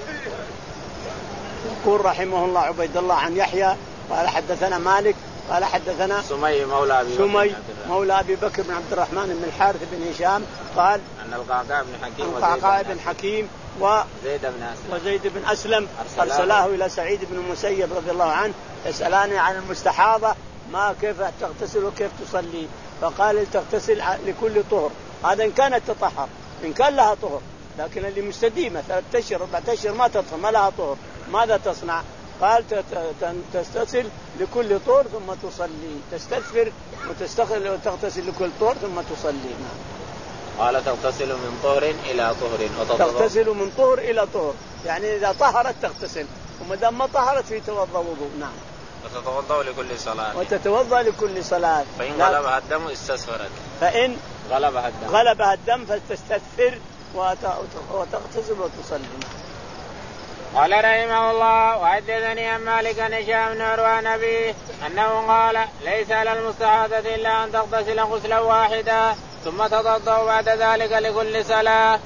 يقول رحمه الله عبيد الله عن يحيى قال حدثنا مالك قال حدثنا سمي مولى أبي سمي مولى أبي بكر بن عبد الرحمن بن الحارث بن هشام قال أن القعقاع بن حكيم القعقاع بن حكيم وزيد بن أسلم, وزيد بن أسلم أرسلاه إلى سعيد بن المسيب رضي الله عنه يسألاني عن المستحاضة ما كيف تغتسل وكيف تصلي فقال تغتسل لكل طهر. هذا إن كانت تطهر، إن كان لها طهر، لكن اللي مستديمة ثلاثة أشهر أربعة أشهر ما تطهر ما لها طهر ماذا تصنع؟ قال تغتسل لكل طهر ثم تصلي، تستثفر وتغتسل لكل طهر ثم تصلي. قال تغتسل من طهر إلى طهر تغتسل من طهر إلى طهر يعني إذا طهرت تغتسل وما دام ما طهرت في توضأ وضوء. نعم. وتتوضأ لكل صلاة وتتوضأ لكل صلاة فإن غلبها الدم استثفرت فإن غلبها الدم غلبها الدم فتستثفر وتغتسل وتصلي. قال رحمه الله وحدثني عن مالك عن هشام بن عروة عن أبيه أنه قال ليس على المستحاضة إلا أن تغتسل غسلا واحدا ثم تتوضأ بعد ذلك لكل صلاة.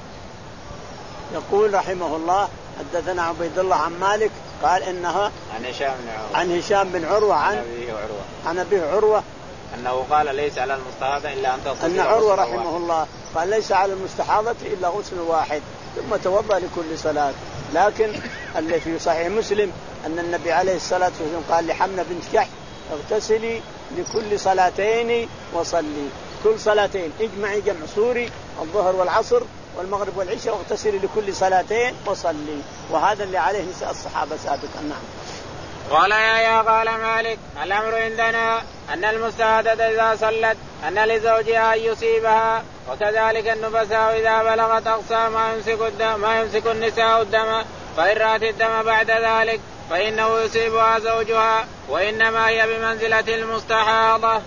يقول رحمه الله حدثنا عبيد الله عن مالك قال إنها عن هشام بن عروة عن هشام بن عروة عن أبيه عروة عن أبيه عروة أنه قال ليس على المستحاضة إلا أن تغتسل. أن عروة رحمه الله قال ليس على المستحاضة إلا غسل واحد ثم توضأ لكل صلاة. لكن اللي في صحيح مسلم أن النبي عليه الصلاة والسلام قال لحمنة بنت جحش اغتسلي لكل صلاتين وصلي، كل صلاتين اجمعي جمع صوري الظهر والعصر والمغرب والعشاء واغتسلي لكل صلاتين وصلي. وهذا اللي عليه نساء الصحابة سابقا. نعم. قال يا قال مالك الأمر عندنا أن المستحاضة إذا صلت أن لزوجها أن يصيبها وكذلك النفساء إذا بلغت أقصى ما يمسك الدم ما يمسك النساء الدم فإن رأت الدم بعد ذلك فإنه يصيبها زوجها وإنما هي بمنزلة المستحاضة.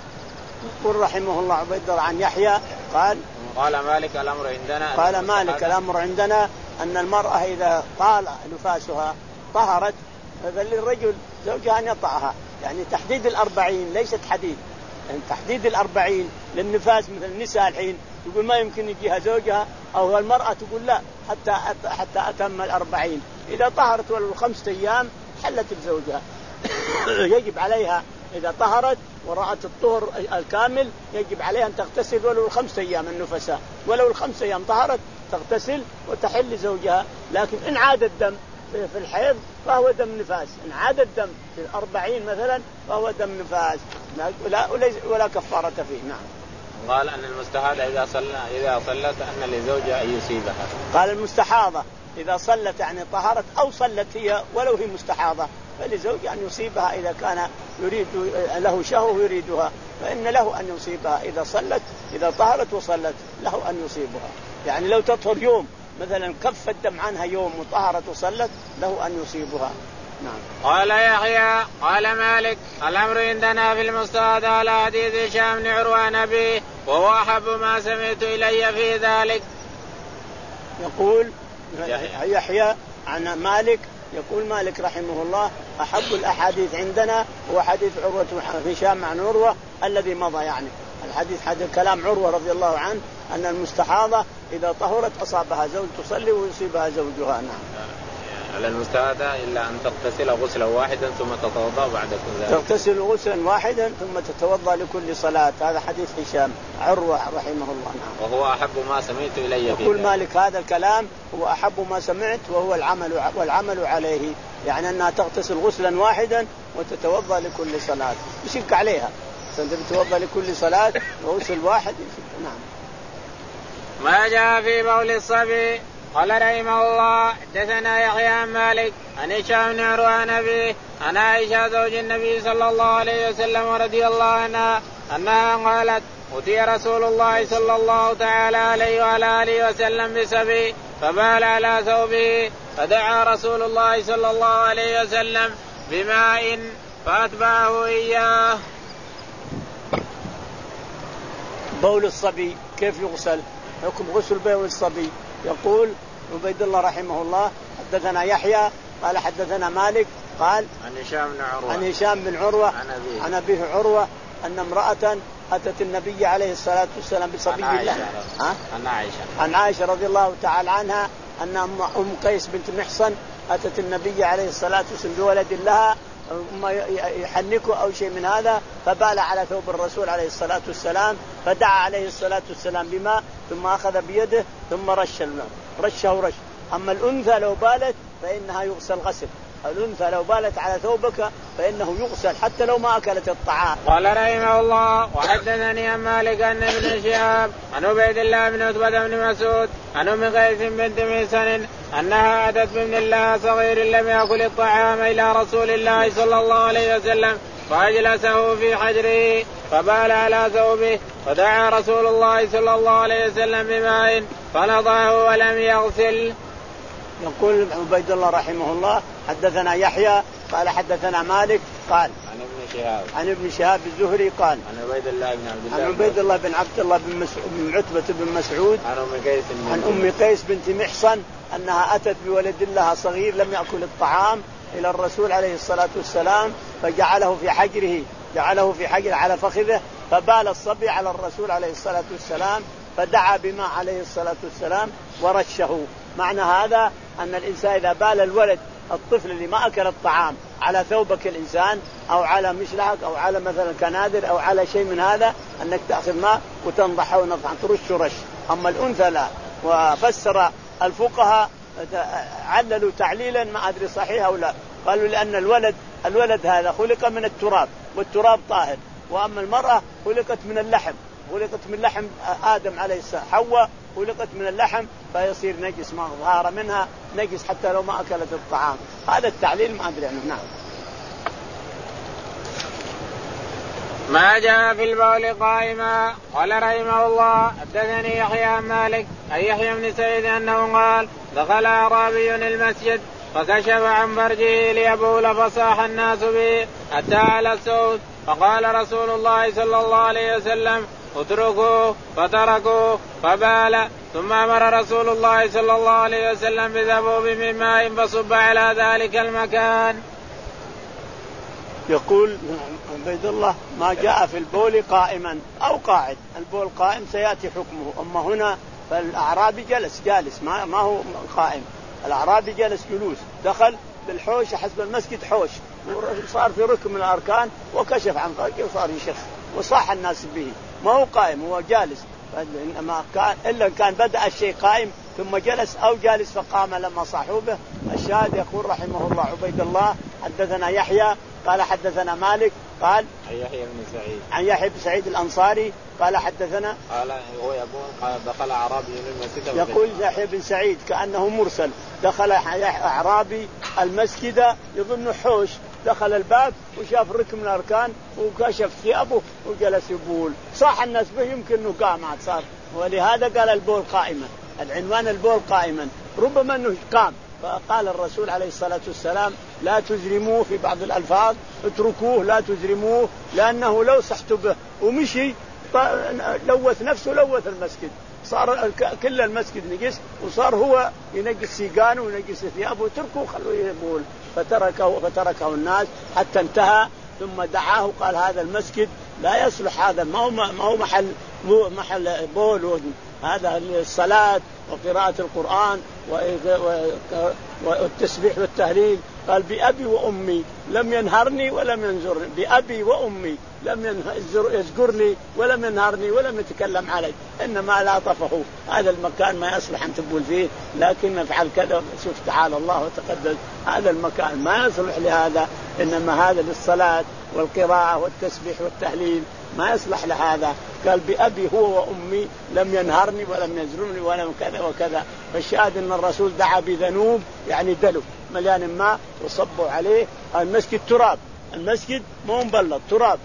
يقول رحمه الله عبيد الله عن يحيى قال قال مالك الأمر عندنا قال مالك الأمر عندنا أن المرأة إذا طال نفاسها طهرت فللرجل زوجها أن يطأها، يعني تحديد الأربعين ليست حديد، يعني تحديد الأربعين للنفاس مثل النساء الحين يقول ما يمكن يجيها زوجها أو المرأة تقول لا حتى حتى أتم الأربعين. إذا طهرت ولو خمسة أيام حلت بزوجها يجب عليها إذا طهرت ورأت الطهر الكامل يجب عليها أن تغتسل ولو الخمسة أيام النفساء، ولو الخمسة أيام طهرت تغتسل وتحل زوجها. لكن إن عاد الدم في الحيض فهو دم نفاس، إن عاد الدم في الأربعين مثلا فهو دم نفاس ولا, ولا كفارة فيه. نعم. قال أن المستحاضة إذا صلى إذا صلت أن لزوجها أن يصيبها. قال المستحاضة إذا صلت يعني طهرت أو صلت هي ولو هي مستحاضة فلزوجها أن يصيبها إذا كان يريد له شهوة يريدها فإن له أن يصيبها إذا صلت إذا طهرت وصلت له أن يصيبها. يعني لو تطهر يوم مثلا كف الدم عنها يوم وطهرت وصلت له أن يصيبها. نعم. قال يحيى قال مالك الأمر عندنا في المستحاضة على حديث هشام بن عروة نبي وهو أحب ما سمعت إلي في ذلك. يقول يحيى, يحيى عن مالك يقول مالك رحمه الله أحب الأحاديث عندنا هو حديث عروة هشام عن عروة الذي مضى، يعني الحديث حديث كلام عروة رضي الله عنه أن المستحاضة إذا طهرت أصابها زوج تصلي ويصيبها زوجها. نعم. على المستحاضة إلا أن تغتسل غسلا واحدا ثم تتوضأ بعد كل ذلك. تغتسل غسلا واحدا ثم تتوضأ لكل صلاة. هذا حديث هشام عروة رحمه الله. نعم. وهو أحب ما سمعت إلي. يقول مالك هذا الكلام هو أحب ما سمعت وهو العمل والعمل عليه، يعني أنها تغتسل غسلا واحدا وتتوضأ لكل صلاة. يشك عليها أنت بتوضأ لكل صلاة غسل واحد. نعم. ما جاء في بول الصبي. قال رحمه الله حدثنا يحيى عن مالك عن هشام بن عروة عن أبيه عن عائشة زوج النبي صلى الله عليه وسلم ورضي الله عنها أنها قالت أتي رسول الله صلى الله تعالى عليه وعلى آله وسلم بصبي فبال على ثوبه فدعا رسول الله صلى الله عليه وسلم بماء فأتبعه إياه. بول الصبي كيف يغسل؟ حكم غسل بول الصبي. يقول عبيد الله رحمه الله حدثنا يحيى قال حدثنا مالك قال عن هشام بن عروة عن هشام بن عروة عن أبيه, عن أبيه عروة أن امرأة أتت النبي عليه الصلاة والسلام بصبي الله. عن عائشة عن عائشة رضي الله تعالى عنها أن أم قيس بنت محصن أتت النبي عليه الصلاة والسلام بولد لها يحنكه أو شيء من هذا فبال على ثوب الرسول عليه الصلاة والسلام فدعا عليه الصلاة والسلام بماء ثم أخذ بيده ثم رش الماء رشه رش. أما الأنثى لو بالت فإنها يغسل غسل. الأنثى لو بالت على ثوبك فإنه يغسل حتى لو ما أكلت الطعام. قال رحمه الله وحدثني عن مالك أن ابن شهاب عن عبيد الله بن عتبة بن مسعود عن أم قيس بنت محصن أنها أتت بابن الله صغير لم يأكل الطعام إلى رسول الله صلى الله عليه وسلم فأجلسه في حجره فبال على ثوبه فدعا رسول الله صلى الله عليه وسلم بماء فنضعه ولم يغسل. يقول عبيد الله رحمه الله حدثنا يحيى قال حدثنا مالك قال عن ابن شهاب عن ابن شهاب الزهري قال عن عبيد الله بن عبد الله عن عبيد الله بن عبد الله بن, مسعود بن عتبة بن مسعود عن أم قيس عن أم قيس بنت محصن أنها أتت بولد لها صغير لم يأكل الطعام إلى الرسول عليه الصلاة والسلام فجعله في حجره جعله في حجره على فخذه فبال الصبي على الرسول عليه الصلاة والسلام فدعا بماء عليه الصلاة والسلام ورشه. معنى هذا أن الإنسان إذا بال الولد الطفل اللي ما أكل الطعام على ثوبك الإنسان أو على مشلعك أو على مثلا كنادر أو على شيء من هذا أنك تأخذ ماء وتنضحه ونضحه ترش رش. أما الأنثى لا. وفسر الفقهاء عللوا تعليلا ما أدري صحيح أو لا قالوا لأن الولد الولد هذا خلق من التراب والتراب طاهر وأما المرأة خلقت من اللحم خلقت من لحم آدم عليه السلام حواء خلقت من اللحم فيصير نجس ما ظهر منها نجس حتى لو ما أكلت الطعام. هذا التعليل ما أدري عنه. نعم. ما جاء في البول قائما. قال رحمه الله حدثني يحيى عن مالك أي يحيى بن سعيد أنه قال دخل أعرابي المسجد فكشف عن فرجه ليبول فصاح الناس به حتى على الصوت فقال رسول الله صلى الله عليه وسلم اتركوه فتركوه فبال ثم أمر رسول الله صلى الله عليه وسلم بذبوب من ماء فصب على ذلك المكان. يقول عبيد الله ما جاء في البول قائما أو قاعد. البول قائم سيأتي حكمه. أما هنا فالأعرابي جلس جالس ما, ما هو قائم. الأعرابي جلس جلوس دخل بالحوش حسب المسجد حوش وصار في ركن من الأركان وكشف عن فرجه وصار يشخ وصاح الناس به ما هو قائم هو جالس. إنما كان إلا كان بدأ الشيء قائم ثم جلس أو جالس فقام لما صاحوا به. الشاهد يقول رحمه الله عبيد الله حدثنا يحيى قال حدثنا مالك قال عن يحيى بن سعيد عن يحيى بن سعيد الأنصاري قال حدثنا قال هو يقول قال دخل أعرابي المسجد. يقول يحيى بن سعيد كأنه مرسل دخل أعرابي المسجد يظن حوش دخل الباب وشاف ركن من الأركان وكشف ثيابه وجلس يبول صاح الناس به يمكن انه قام عاد صار. ولهذا قال البول قائما. العنوان البول قائما ربما انه قام فقال الرسول عليه الصلاة والسلام لا تزرموه في بعض الألفاظ اتركوه لا تزرموه لأنه لو صحت به ومشي لوث نفسه لوث المسجد صار كل المسجد نجس وصار هو ينجس سيقانه وينجس ثيابه وتركوه خلوه يبول فتركه فتركه الناس حتى انتهى ثم دعاه قال هذا المسجد لا يصلح هذا ما هو ما هو محل محل بول هذا الصلاة وقراءة القرآن والتسبيح والتهليل. قال بأبي وأمي لم ينهرني ولم ينزرني، بأبي وأمي لم يزجرني ولم ينهرني ولم يتكلم علي، إنما لاطفه. هذا المكان ما يصلح أن تقول فيه لكن نفعل كذا. شوف تعالى الله وتقدس، هذا المكان ما يصلح لهذا، إنما هذا للصلاة والقراءة والتسبيح والتهليل، ما يصلح لهذا. قال بأبي هو وأمي لم ينهرني ولم يزرني ولم كذا وكذا. فالشاهد أن الرسول دعا بذنوب يعني دلو مليان ماء وصبوا عليه. المسجد تراب، المسجد مو مبلط تراب،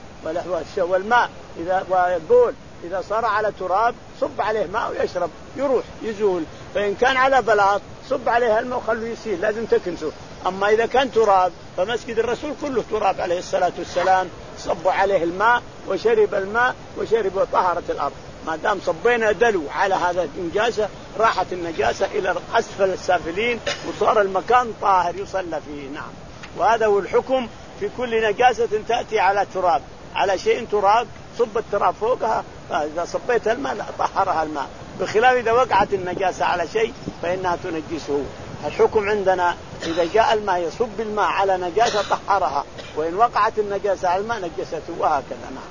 والماء إذا والبول إذا صار على تراب صب عليه ماء ويشرب يروح يزول. فإن كان على بلاط صب عليه الماء وخليه يسيل، لازم تكنسه. أما إذا كان تراب فمسجد الرسول كله تراب عليه الصلاة والسلام، صبوا عليه الماء وشرب الماء وشرب وطهرت الأرض. ما دام صبينا دلو على هذا النجاسة راحت النجاسة إلى أسفل السافلين وصار المكان طاهر يصلى فيه. نعم، وهذا هو الحكم في كل نجاسة تأتي على تراب، على شيء تراب صب التراب فوقها، إذا صبيت الماء طهرها الماء، بخلاف إذا وقعت النجاسة على شيء فإنها تنجسه. الحكم عندنا إذا جاء الماء يصب الماء على نجاسة طهرها، وإن وقعت النجاسة على الماء نجسته، وهكذا. نعم.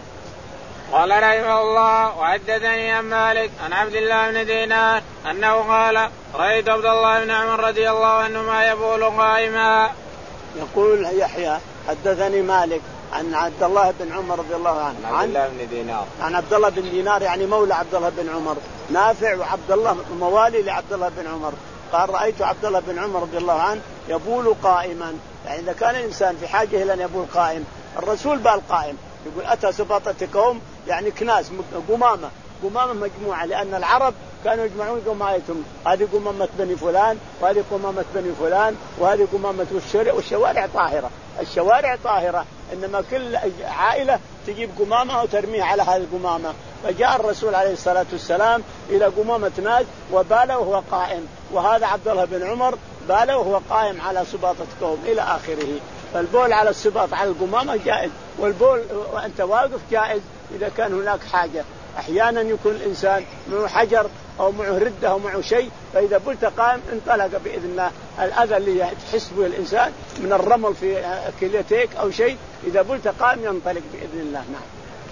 قال رحمه الله وحدثني عن مالك عن عبد الله بن دينار أنه قال رأيت عبد الله بن عمر رضي الله عنهما يبول قائما. يقول يحيى حدثني مالك عن عبد الله بن عمر رضي الله عنه عن عبد الله بن دينار عن عبد الله بن دينار يعني مولى عبد الله بن عمر، نافع وعبد الله موالي لعبد الله بن عمر. قال رأيت عبد الله بن عمر رضي الله عنه يبول قائما، يعني إذا كان الإنسان في حاجة إلى أن يبول قائم الرسول بال قائم. يقول أتى سباطة قوم يعني كناس قمامة قمامة مجموعة، لأن العرب كانوا يجمعون قمايتهم، هذه قمامة بني فلان وهذه قمامة بني فلان وهذه قمامة والشارع والشوارع طاهرة، الشوارع طاهرة، إنما كل عائلة تجيب قمامة وترميها على هذه القمامة. فجاء الرسول عليه الصلاة والسلام إلى قمامة ناس وبال وهو قائم، وهذا عبد الله بن عمر بال وهو قائم على سباطة قوم إلى آخره. فالبول على السباط على القمامة جائز، والبول وأنت واقف جائز إذا كان هناك حاجة. أحيانا يكون الإنسان معه حجر أو معه ردة أو معه شيء، فإذا بلت قائم انطلق بإذن الله الأذى اللي تحس به الإنسان من الرمل في كليتيك أو شيء، إذا بلت قائم ينطلق بإذن الله. نعم.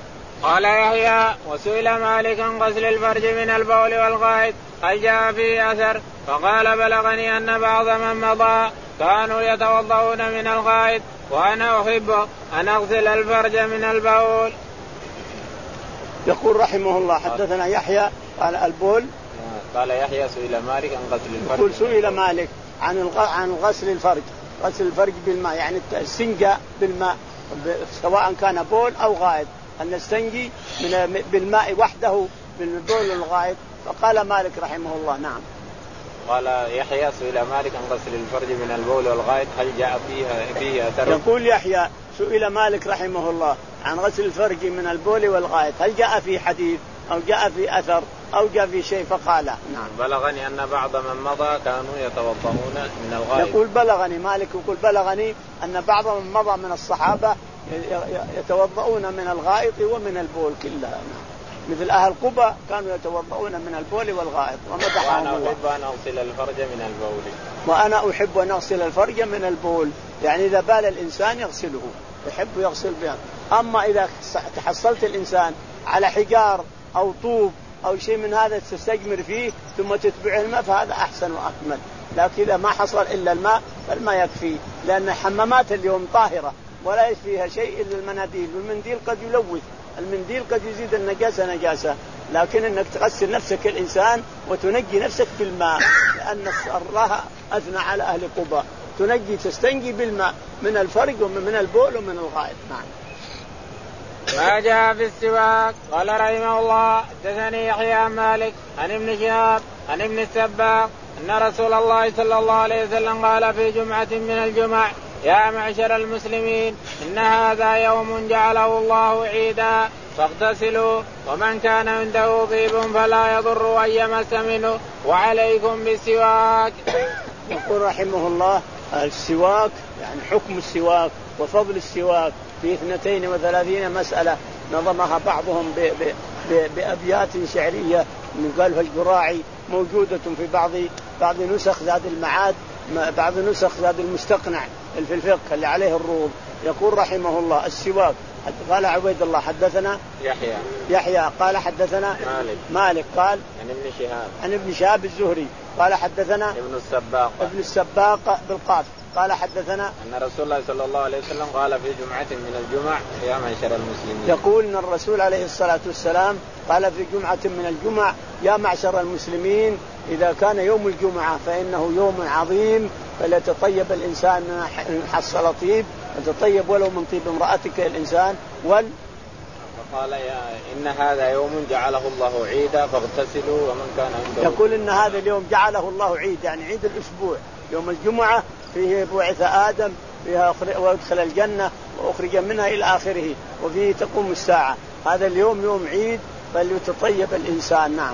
قال يحيى وسئل مالك عن غسل الفرج من البول والغائط هل جاء فيه أثر؟ فقال بلغني أن بعض من مضى كانوا يتوضؤون من الغائط وأنا أحب أن أغسل الفرج من البول. يقول رحمه الله حدثنا يحيى قال البول. قال يحيى سئل مالك عن غسل الفرج. يقول سئل مالك عن عن غسل الفرج، غسل الفرج بالماء يعني السنجة بالماء سواء كان بول أو غائط، أن نستنجي من بالماء وحده بالبول والغائط. فقال مالك رحمه الله نعم. قال يحيى سئل مالك عن غسل الفرج من البول والغائط هل جاء فيها فيه أثر؟ يقول يحيى سئل مالك رحمه الله عن غسل الفرج من البول والغائط هل جاء في حديث أو جاء في أثر أو جاء في شيء؟ فقال نعم. بلغني أن بعض من مضى كانوا يتوضؤون من الغائط. يقول بلغني مالك يقول بلغني أن بعض من مضى من الصحابة يتوضؤون من الغائط ومن البول كلها. مثل أهل قبة كانوا يتوضؤون من البول والغائط ومدحهم الله. وأنا أحب أن أغسل الفرج من البول. وأنا أحب أن أغسل الفرج من البول، يعني إذا بال الإنسان يغسله يحب يغسل بها. أما إذا تحصلت الإنسان على حجار أو طوب أو شيء من هذا تستجمر فيه ثم تتبع الماء فهذا أحسن وأكمل، لكن إذا ما حصل إلا الماء فالماء يكفي، لأن حمامات اليوم طاهرة ولا يفيها شيء إلا المناديل، والمنديل قد يلوث، المنديل قد يزيد النجاسة نجاسة، لكن إنك تغسل نفسك الإنسان وتنجي نفسك بالماء، لأن الله أثنى على أهل قباء تنجي تستنجي بالماء من الفرج ومن البول ومن الغائط. نعم. ما جاء في السواك. قال رحمه الله حدثني يحيى عن مالك عن ابن شهاب عن ابن السباق أن رسول الله صلى الله عليه وسلم قال في جمعة من الجمع يا معشر المسلمين إن هذا يوم جعله الله عيدا فاغتسلوا ومن كان عنده طيب فلا يضر أن يمس منه وعليكم بالسواك. يقول رحمه الله السواك يعني حكم السواك وفضل السواك في اثنتين وثلاثين مسألة نظمها بعضهم بأبيات شعرية من قالها الجراعي موجودة في بعض بعض نسخ زاد المعاد، بعض نسخ زاد المستقنع في الفقه اللي عليه الروض. يقول رحمه الله السواك. قال عبيد الله حدثنا يحيى يحيى قال حدثنا مالك مالك قال عن ابن شهاب عن ابن شهاب الزهري قال حدثنا ابن السباق ابن السباق بالقاف قال حدثنا أن رسول الله صلى الله عليه وسلم قال في جمعة من الجمع يا معشر المسلمين. يقول أن الرسول عليه الصلاة والسلام قال في جمعة من الجمع يا معشر المسلمين إذا كان يوم الجمعة فإنه يوم عظيم فليتطيب الإنسان من حصل طيب يتطيب ولو من طيب امرأتك الإنسان وال قال يا إن هذا يوم جعله الله عيدا فاغتسلوا ومن كان عنده. يقول إن هذا اليوم جعله الله عيد يعني عيد الأسبوع يوم الجمعة فيه بعث آدم فيها وادخل الجنة وأخرج منها إلى آخره وفيه تقوم الساعة. هذا اليوم يوم عيد فليتطيب الإنسان. نعم.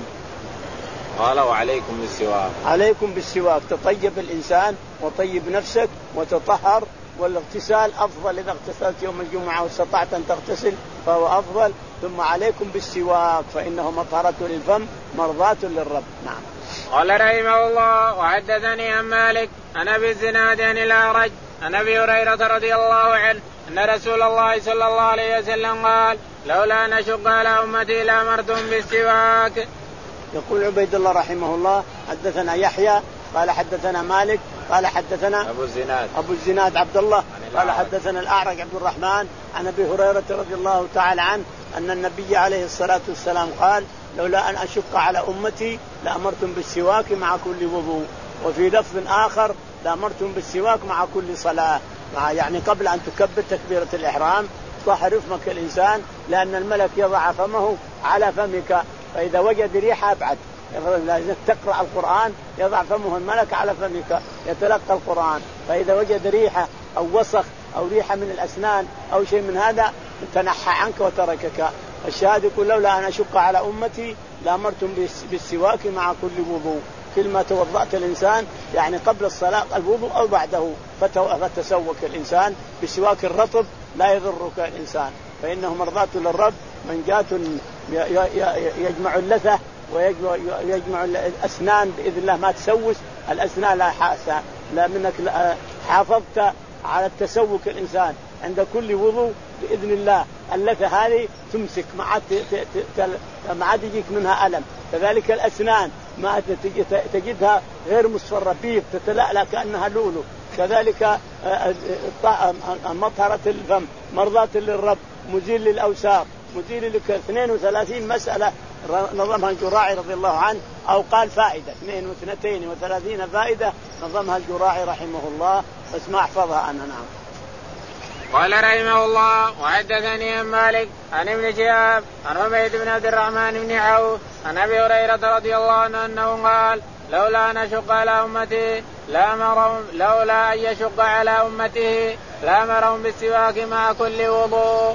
قال وعليكم بالسواك. عليكم بالسواك تطيب الإنسان وطيب نفسك وتطهر والاغتسال أفضل إذا اغتسلت يوم الجمعة واستطعت أن تغتسل فهو أفضل. ثم عليكم بالسواك فإنه مطهرة للفم مرضاة للرب. نعم. قال رحمه الله وحدثني عن مالك عن أبي الزناد عن الأعرج عن أبي هريرة رضي الله عنه أن رسول الله صلى الله عليه وسلم قال لولا أن أشق على أمتي لأمرتهم بالسواك. يقول عبيد الله رحمه الله حدثنا يحيى قال حدثنا مالك قال حدثنا أبو الزناد أبو الزناد عبد الله قال حدثنا الأعرج عبد الرحمن عن أبي هريرة رضي الله تعالى عنه أن النبي عليه الصلاة والسلام قال لولا أن أشق على أمتي لأمرتم بالسواك مع كل وضوء. وفي لفظ آخر لأمرتم بالسواك مع كل صلاة مع يعني قبل أن تكبر تكبيرة الإحرام طهر فمك الإنسان لأن الملك يضع فمه على فمك فإذا وجد ريحة أبعد. لازم تقرأ القرآن يضع فمه الملك على فمك يتلقى القرآن فإذا وجد ريحة أو وسخ أو ريحة من الأسنان أو شيء من هذا تنحى عنك وتركك. الشاهد يقول لولا أن أشق على أمتي لأمرتم بالسواك مع كل وضوء. كل ما توضأت الإنسان يعني قبل الصلاة الوضوء أو بعده فتسوك الإنسان بالسواك الرطب لا يضرك الإنسان فإنه مرضاة للرب منجاة يجمع اللثة ويجمع الأسنان بإذن الله ما تسوس الأسنان لا حاسة لا منك حافظت على التسوك الإنسان عند كل وضوء بإذن الله اللثة هذه تمسك ما عاد ما عاد يجيك منها ألم. كذلك الأسنان ما تجدها غير مصفرة بيض تتلألأ كأنها لولو. كذلك مطهرة الفم مرضاة للرب مزيل للأوساخ مزيل لك اثنين وثلاثين مسألة نظمها الجراعي رضي الله عنه أو قال فائدة اثنين واثنتين وثلاثين فائدة نظمها الجراعي رحمه الله بس ما أحفظها أنا. نعم. قال رحمه الله وحدثني عن مالك عن ابن شهاب عن عبيد بن عبد الرحمن بن عوف عن أبي هريرة رضي الله عنه أنه قال لولا أن أشق على أمتي لأمرهم لولا أن يشق على أمته لأمرهم بالسواك مع كل وضوء.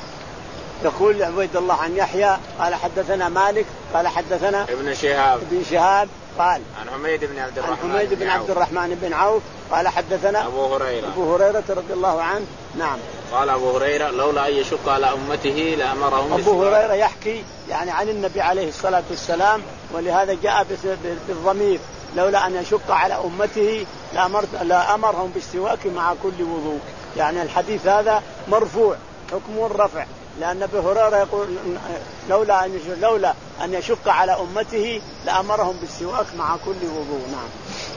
يقول عبيد الله عن يحيى قال حدثنا مالك قال حدثنا ابن شهاب ابن شهاب قال عن حميد بن عبد الرحمن عن حميد بن عبد الرحمن بن عوف قال حدثنا أبو هريرة أبو هريرة رضي الله عنه. نعم. قال أبو هريرة لولا أن يشق على أمته لأمرهم بالسواك. أبو هريرة يحكي يعني عن النبي عليه الصلاة والسلام ولهذا جاء بالضمير لولا أن يشق على أمته لأمرت لأمرهم بالسواك مع كل وضوء. يعني الحديث هذا مرفوع حكم الرفع لأن أبي هريرة يقول لولا أن لولا أن يشق على أمته لأمرهم بالسواك مع كل وضوء. نعم.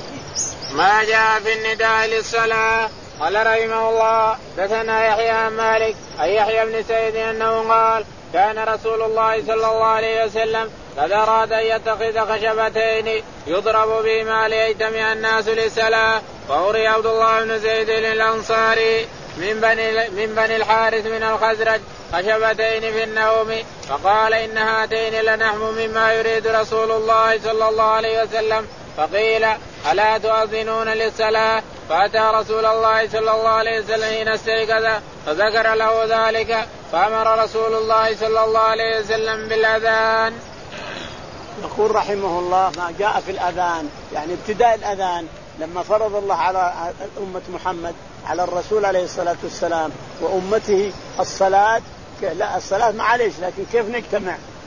ما جاء في النداء للصلاة. قال رحمه الله دثنا يحيى عن مالك أي يحيى بن سعيد أنه قال كان رسول الله صلى الله عليه وسلم قد أراد أن يتخذ خشبتين يضرب بهما ليجتمع الناس للصلاة فأري عبد الله بن زيد الأنصاري من بني من بني الحارث من الخزرج خشبتين في النوم فقال إن هاتين لنحم مما يريد رسول الله صلى الله عليه وسلم فقيل ألا تؤذنون للصلاة فأتى رسول الله صلى الله عليه وسلم حين استيقظ فذكر له ذلك فأمر رسول الله صلى الله عليه وسلم بالأذان. يقول رحمه الله ما جاء في الأذان يعني ابتداء الأذان لما فرض الله على أمة محمد على الرسول عليه الصلاة والسلام وأمته الصلاة لا الصلاة معليش لكن كيف نجتمع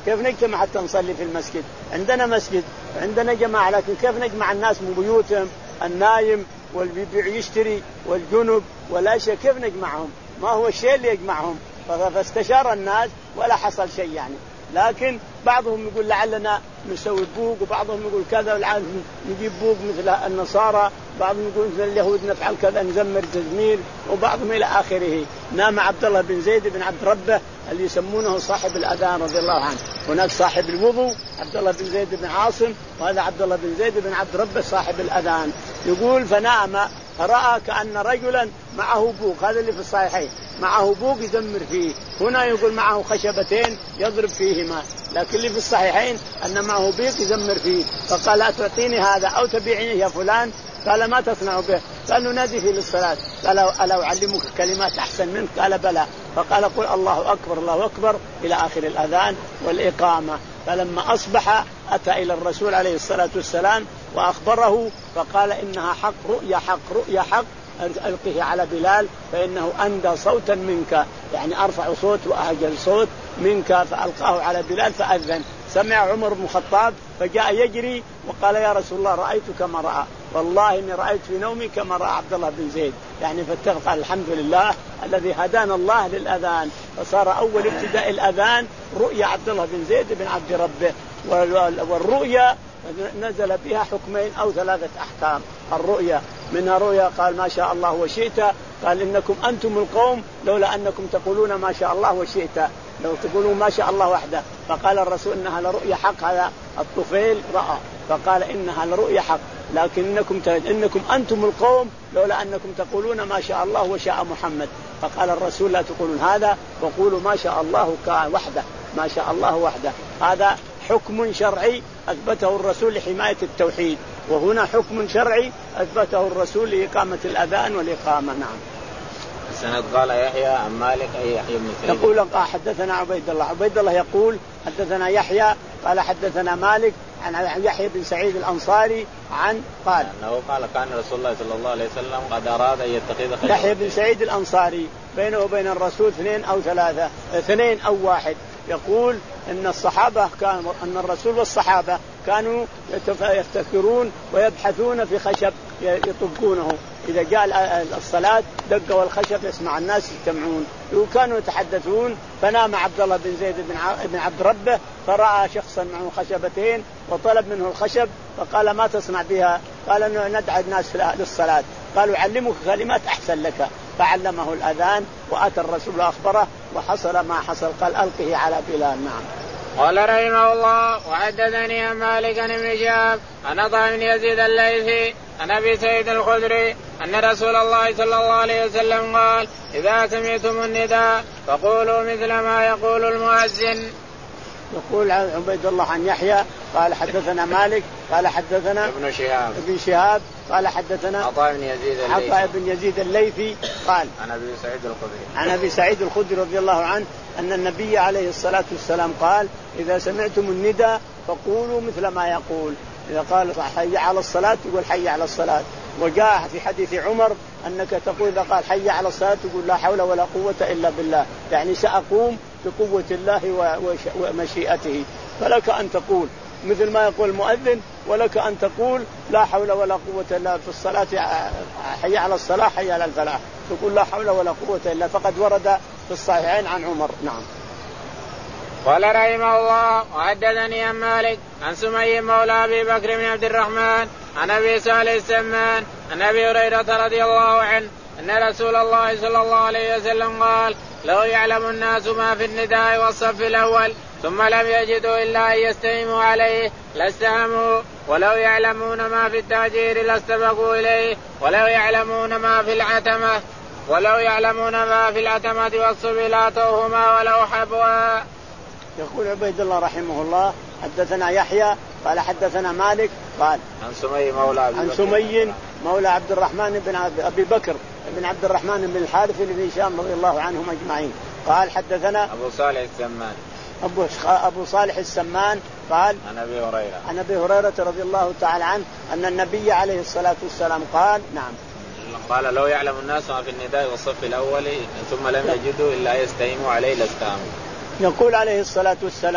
كيف نجتمع حتى نصلي في المسجد؟ عندنا مسجد عندنا جماعة، لكن كيف نجمع الناس من بيوتهم، النايم والبيع يشتري والجنب والأشياء كيف نجمعهم؟ ما هو الشيء اللي يجمعهم. فاستشار الناس ولا حصل شيء يعني. لكن بعضهم يقول لعلنا نسوي بوق، وبعضهم يقول كذا ولعلنا نجيب بوق مثل النصارى، بعضهم يقول مثل اليهود نفعل كذا نزمر تزمير، وبعضهم إلى آخره. نام عبد الله بن زيد بن عبد ربه اللي يسمونه صاحب الأذان رضي الله عنه. هناك صاحب الوضوء عبد الله بن زيد بن عاصم، وهذا عبد الله بن زيد بن عبد ربه صاحب الأذان. يقول فنام فرأى كأن رجلا معه بوق، هذا اللي في الصحيحين، معه بوق يزمر فيه. هنا يقول معه خشبتين يضرب فيهما، لكن اللي في الصحيحين أن معه بيق يزمر فيه. فقال أتعطيني هذا أو تبيعني يا فلان؟ قال ما تصنع به؟ قال ننادي فيه للصلاة. قال ألا أعلمك كلمات أحسن منك؟ قال بلى. فقال قل الله أكبر الله أكبر إلى آخر الأذان والإقامة. فلما أصبح أتى إلى الرسول عليه الصلاة والسلام وأخبره، فقال إنها حق رؤيا حق رؤيا حق، ألقه على بلال فإنه أندى صوتا منك، يعني أرفع صوت وأهجل صوت منك. فألقاه على بلال فأذن. سمع عمر بن الخطاب فجاء يجري وقال يا رسول الله رأيت كما رأى، والله إني رأيت في نومي كما رأى عبد الله بن زيد. يعني فاتقى الحمد لله الذي هدانا الله للأذان، فصار أول ابتداء الأذان رؤيا عبد الله بن زيد بن عبد ربه. والرؤيا نزل بها حكمين أو ثلاثة أحكام. الرؤيا منها رؤيا قال ما شاء الله وشئت، قال إنكم أنتم القوم لولا أنكم تقولون ما شاء الله وشئت، لو تقولون ما شاء الله وحده. فقال الرسول إنها لرؤيا حق، هذا الطفيل رأى فقال إنها لرؤيا حق، لكن إنكم, إنكم أنتم القوم لولا أنكم تقولون ما شاء الله وشاء محمد. فقال الرسول لا تقولون هذا وقولوا ما شاء الله وحده، ما شاء الله وحده. هذا حكم شرعي أثبته الرسول لحماية التوحيد، وهنا حكم شرعي أثبته الرسول لإقامة الأذان والإقامة. نعم. السند قال يحيى عن مالك أي يحيى بن سعيد يقول حدثنا عبيد الله، عبيد الله يقول حدثنا يحيى قال حدثنا مالك عن يحيى بن سعيد الأنصاري عن قال أنه قال كان رسول الله صلى الله عليه وسلم قد أراد أن يتخذ خليفة. يحيى بن سعيد الأنصاري بينه وبين الرسول اثنين أو ثلاثة اثنين أو واحد. يقول إن الصحابة كان أن الرسول والصحابة كانوا يفتكرون ويبحثون في خشب يطبقونه، إذا جاء الصلاة دقوا الخشب يسمع الناس يجتمعون، وكانوا يتحدثون. فنام عبد الله بن زيد بن عبد ربه فرأى شخصا معه خشبتين وطلب منه الخشب، فقال ما تصنع بها؟ قال أنه ندعى الناس للصلاة. قالوا علمك كلمات أحسن لك، فعلمه الأذان وأتى الرسول وأخبره وحصل ما حصل. قال ألقه على بلال. نعم. قال رحمه الله وحدثني عن مالك بن شهاب عن عطاء بن يزيد الليثي عن أبي سعيد الخدري أن رسول الله صلى الله عليه وسلم قال إذا سمعتم النداء فقولوا مثل ما يقول المؤذن. يقول عبيد الله عن يحيى قال حدثنا مالك قال حدثنا ابن شهاب ابن شهاب قال حدثنا عطاء بن يزيد الليثي عطاء بن يزيد الليثي قال عن أبي سعيد الخدري عن أبي سعيد الخدري رضي الله عنه أن النبي عليه الصلاة والسلام قال إذا سمعتم النداء فقولوا مثل ما يقول. إذا قال حي على الصلاة تقول حي على الصلاة. وجاء في حديث عمر أنك تقول إذا قال حي على الصلاة تقول لا حول ولا قوة إلا بالله، يعني سأقوم بقوة الله ومشيئته. فلك أن تقول مثل ما يقول المؤذن، ولك أن تقول لا حول ولا قوة إلا في الصلاة، حي على الصلاة حي على الفلاح تقول لا حول ولا قوة إلا، فقد ورد في الصحيحين عن عمر. نعم. قال رحمه الله وحدثني عن مالك عن سمي مولى أبي بكر بن عبد الرحمن عن أبي صالح السمان عن أبي هريرة رضي الله عنه أن رسول الله صلى الله عليه وسلم قال لو يعلم الناس ما في النداء والصف الأول ثم لم يجدوا إلا أن يستهموا عليه لاستهموا، ولو يعلمون ما في التهجير لاستبقوا إليه، ولو يعلمون ما في العتمة ولو يعلمون ما في العتمة والصف لاتوهما ولو حبوا. يقول عبيد الله رحمه الله حدثنا يحيى قال حدثنا مالك قال عن سمي مولى عن سمي مولى عبد الرحمن بن أبي بكر بن عبد الرحمن بن الحارث بن هشام رضي الله عنهم أجمعين قال حدثنا أبو صالح السمان أبو, أبو صالح السمان قال عن أبي هريرة عن أبي هريرة رضي الله تعالى عنه أن النبي عليه الصلاة والسلام قال نعم قال لو يعلم الناس ما في النداء والصف الأول ثم لم يجدوا إلا يستهموا عليه لاستهموا. يقول عليه الصلاة والسلام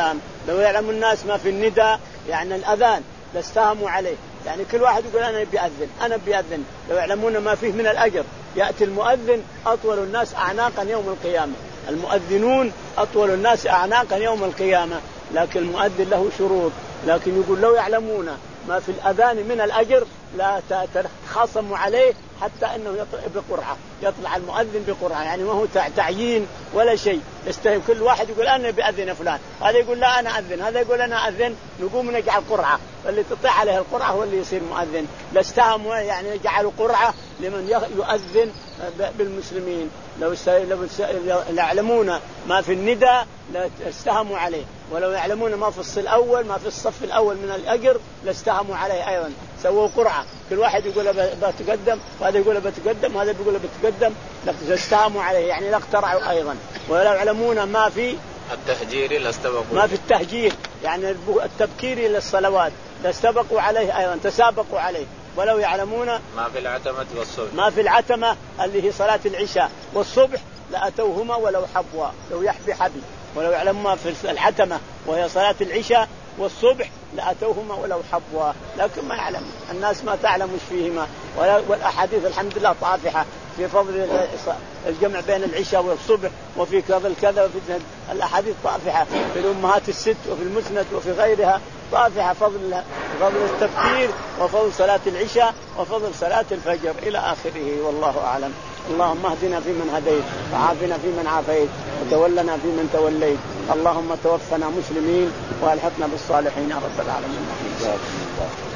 لو يعلم الناس ما في النداء يعني الأذان لاستهموا عليه، يعني كل واحد يقول أنا بيأذن أنا بيأذن. لو يعلمون ما فيه من الأجر. يأتي المؤذن أطول الناس أعناقا يوم القيامة، المؤذنون أطول الناس أعناقا يوم القيامة، لكن المؤذن له شروط. لكن يقول لو يعلمون ما في الأذان من الأجر لا تخاصموا عليه حتى أنه يطلع بقرعة، يطلع المؤذن بقرعة، يعني ما هو تعيين ولا شيء. يستهم كل واحد يقول أنا بأذن فلان، هذا يقول لا أنا أذن، هذا يقول أنا أذن، نقوم نجعل قرعة، واللي تطيع عليه القرعة هو اللي يصير مؤذن. لاستهموا يعني يجعلوا قرعة لمن يؤذن بالمسلمين. لو يعلمون ما في النداء لاستهموا عليه، ولو يعلمون ما في الصف الأول ما في الصف الأول من الأجر لاستهموا عليه أيضا. سووا قرعة، كل واحد يقول بتقدم، وهذا يقول بتقدم، وهذا يقول بتقدم، لاستهموا عليه يعني لاقترعوا أيضا. ولو يعلمون ما في التهجير لاستبقوا، ما في التهجير يعني التبكير للصلوات لاستبقوا عليه أيضا، تسابقوا عليه. ولو يعلمون ما في العتمة والصبح، ما في العتمة اللي هي صلاة العشاء والصبح لأتوهما ولو حبوا، لو يحبي حبي. ولو يعلمون ما في العتمة وهي صلاة العشاء والصبح لأتوهما ولو حبوا، لكن ما يعلم الناس ما تعلم وش فيهما. والأحاديث الحمد لله طافحة في فضل الجمع بين العشاء والصبح، وفي كذا الكذا، وفي الأحاديث طافحة في الأمهات الست وفي المسند وفي غيرها طافحة فضل فضل التفكير وفضل صلاة العشاء وفضل صلاة الفجر إلى آخره، والله أعلم. اللهم اهدنا فيمن هديت، وعافنا فيمن عافيت، وتولنا فيمن توليت. اللهم توفنا مسلمين والحقنا بالصالحين يا رب العالمين.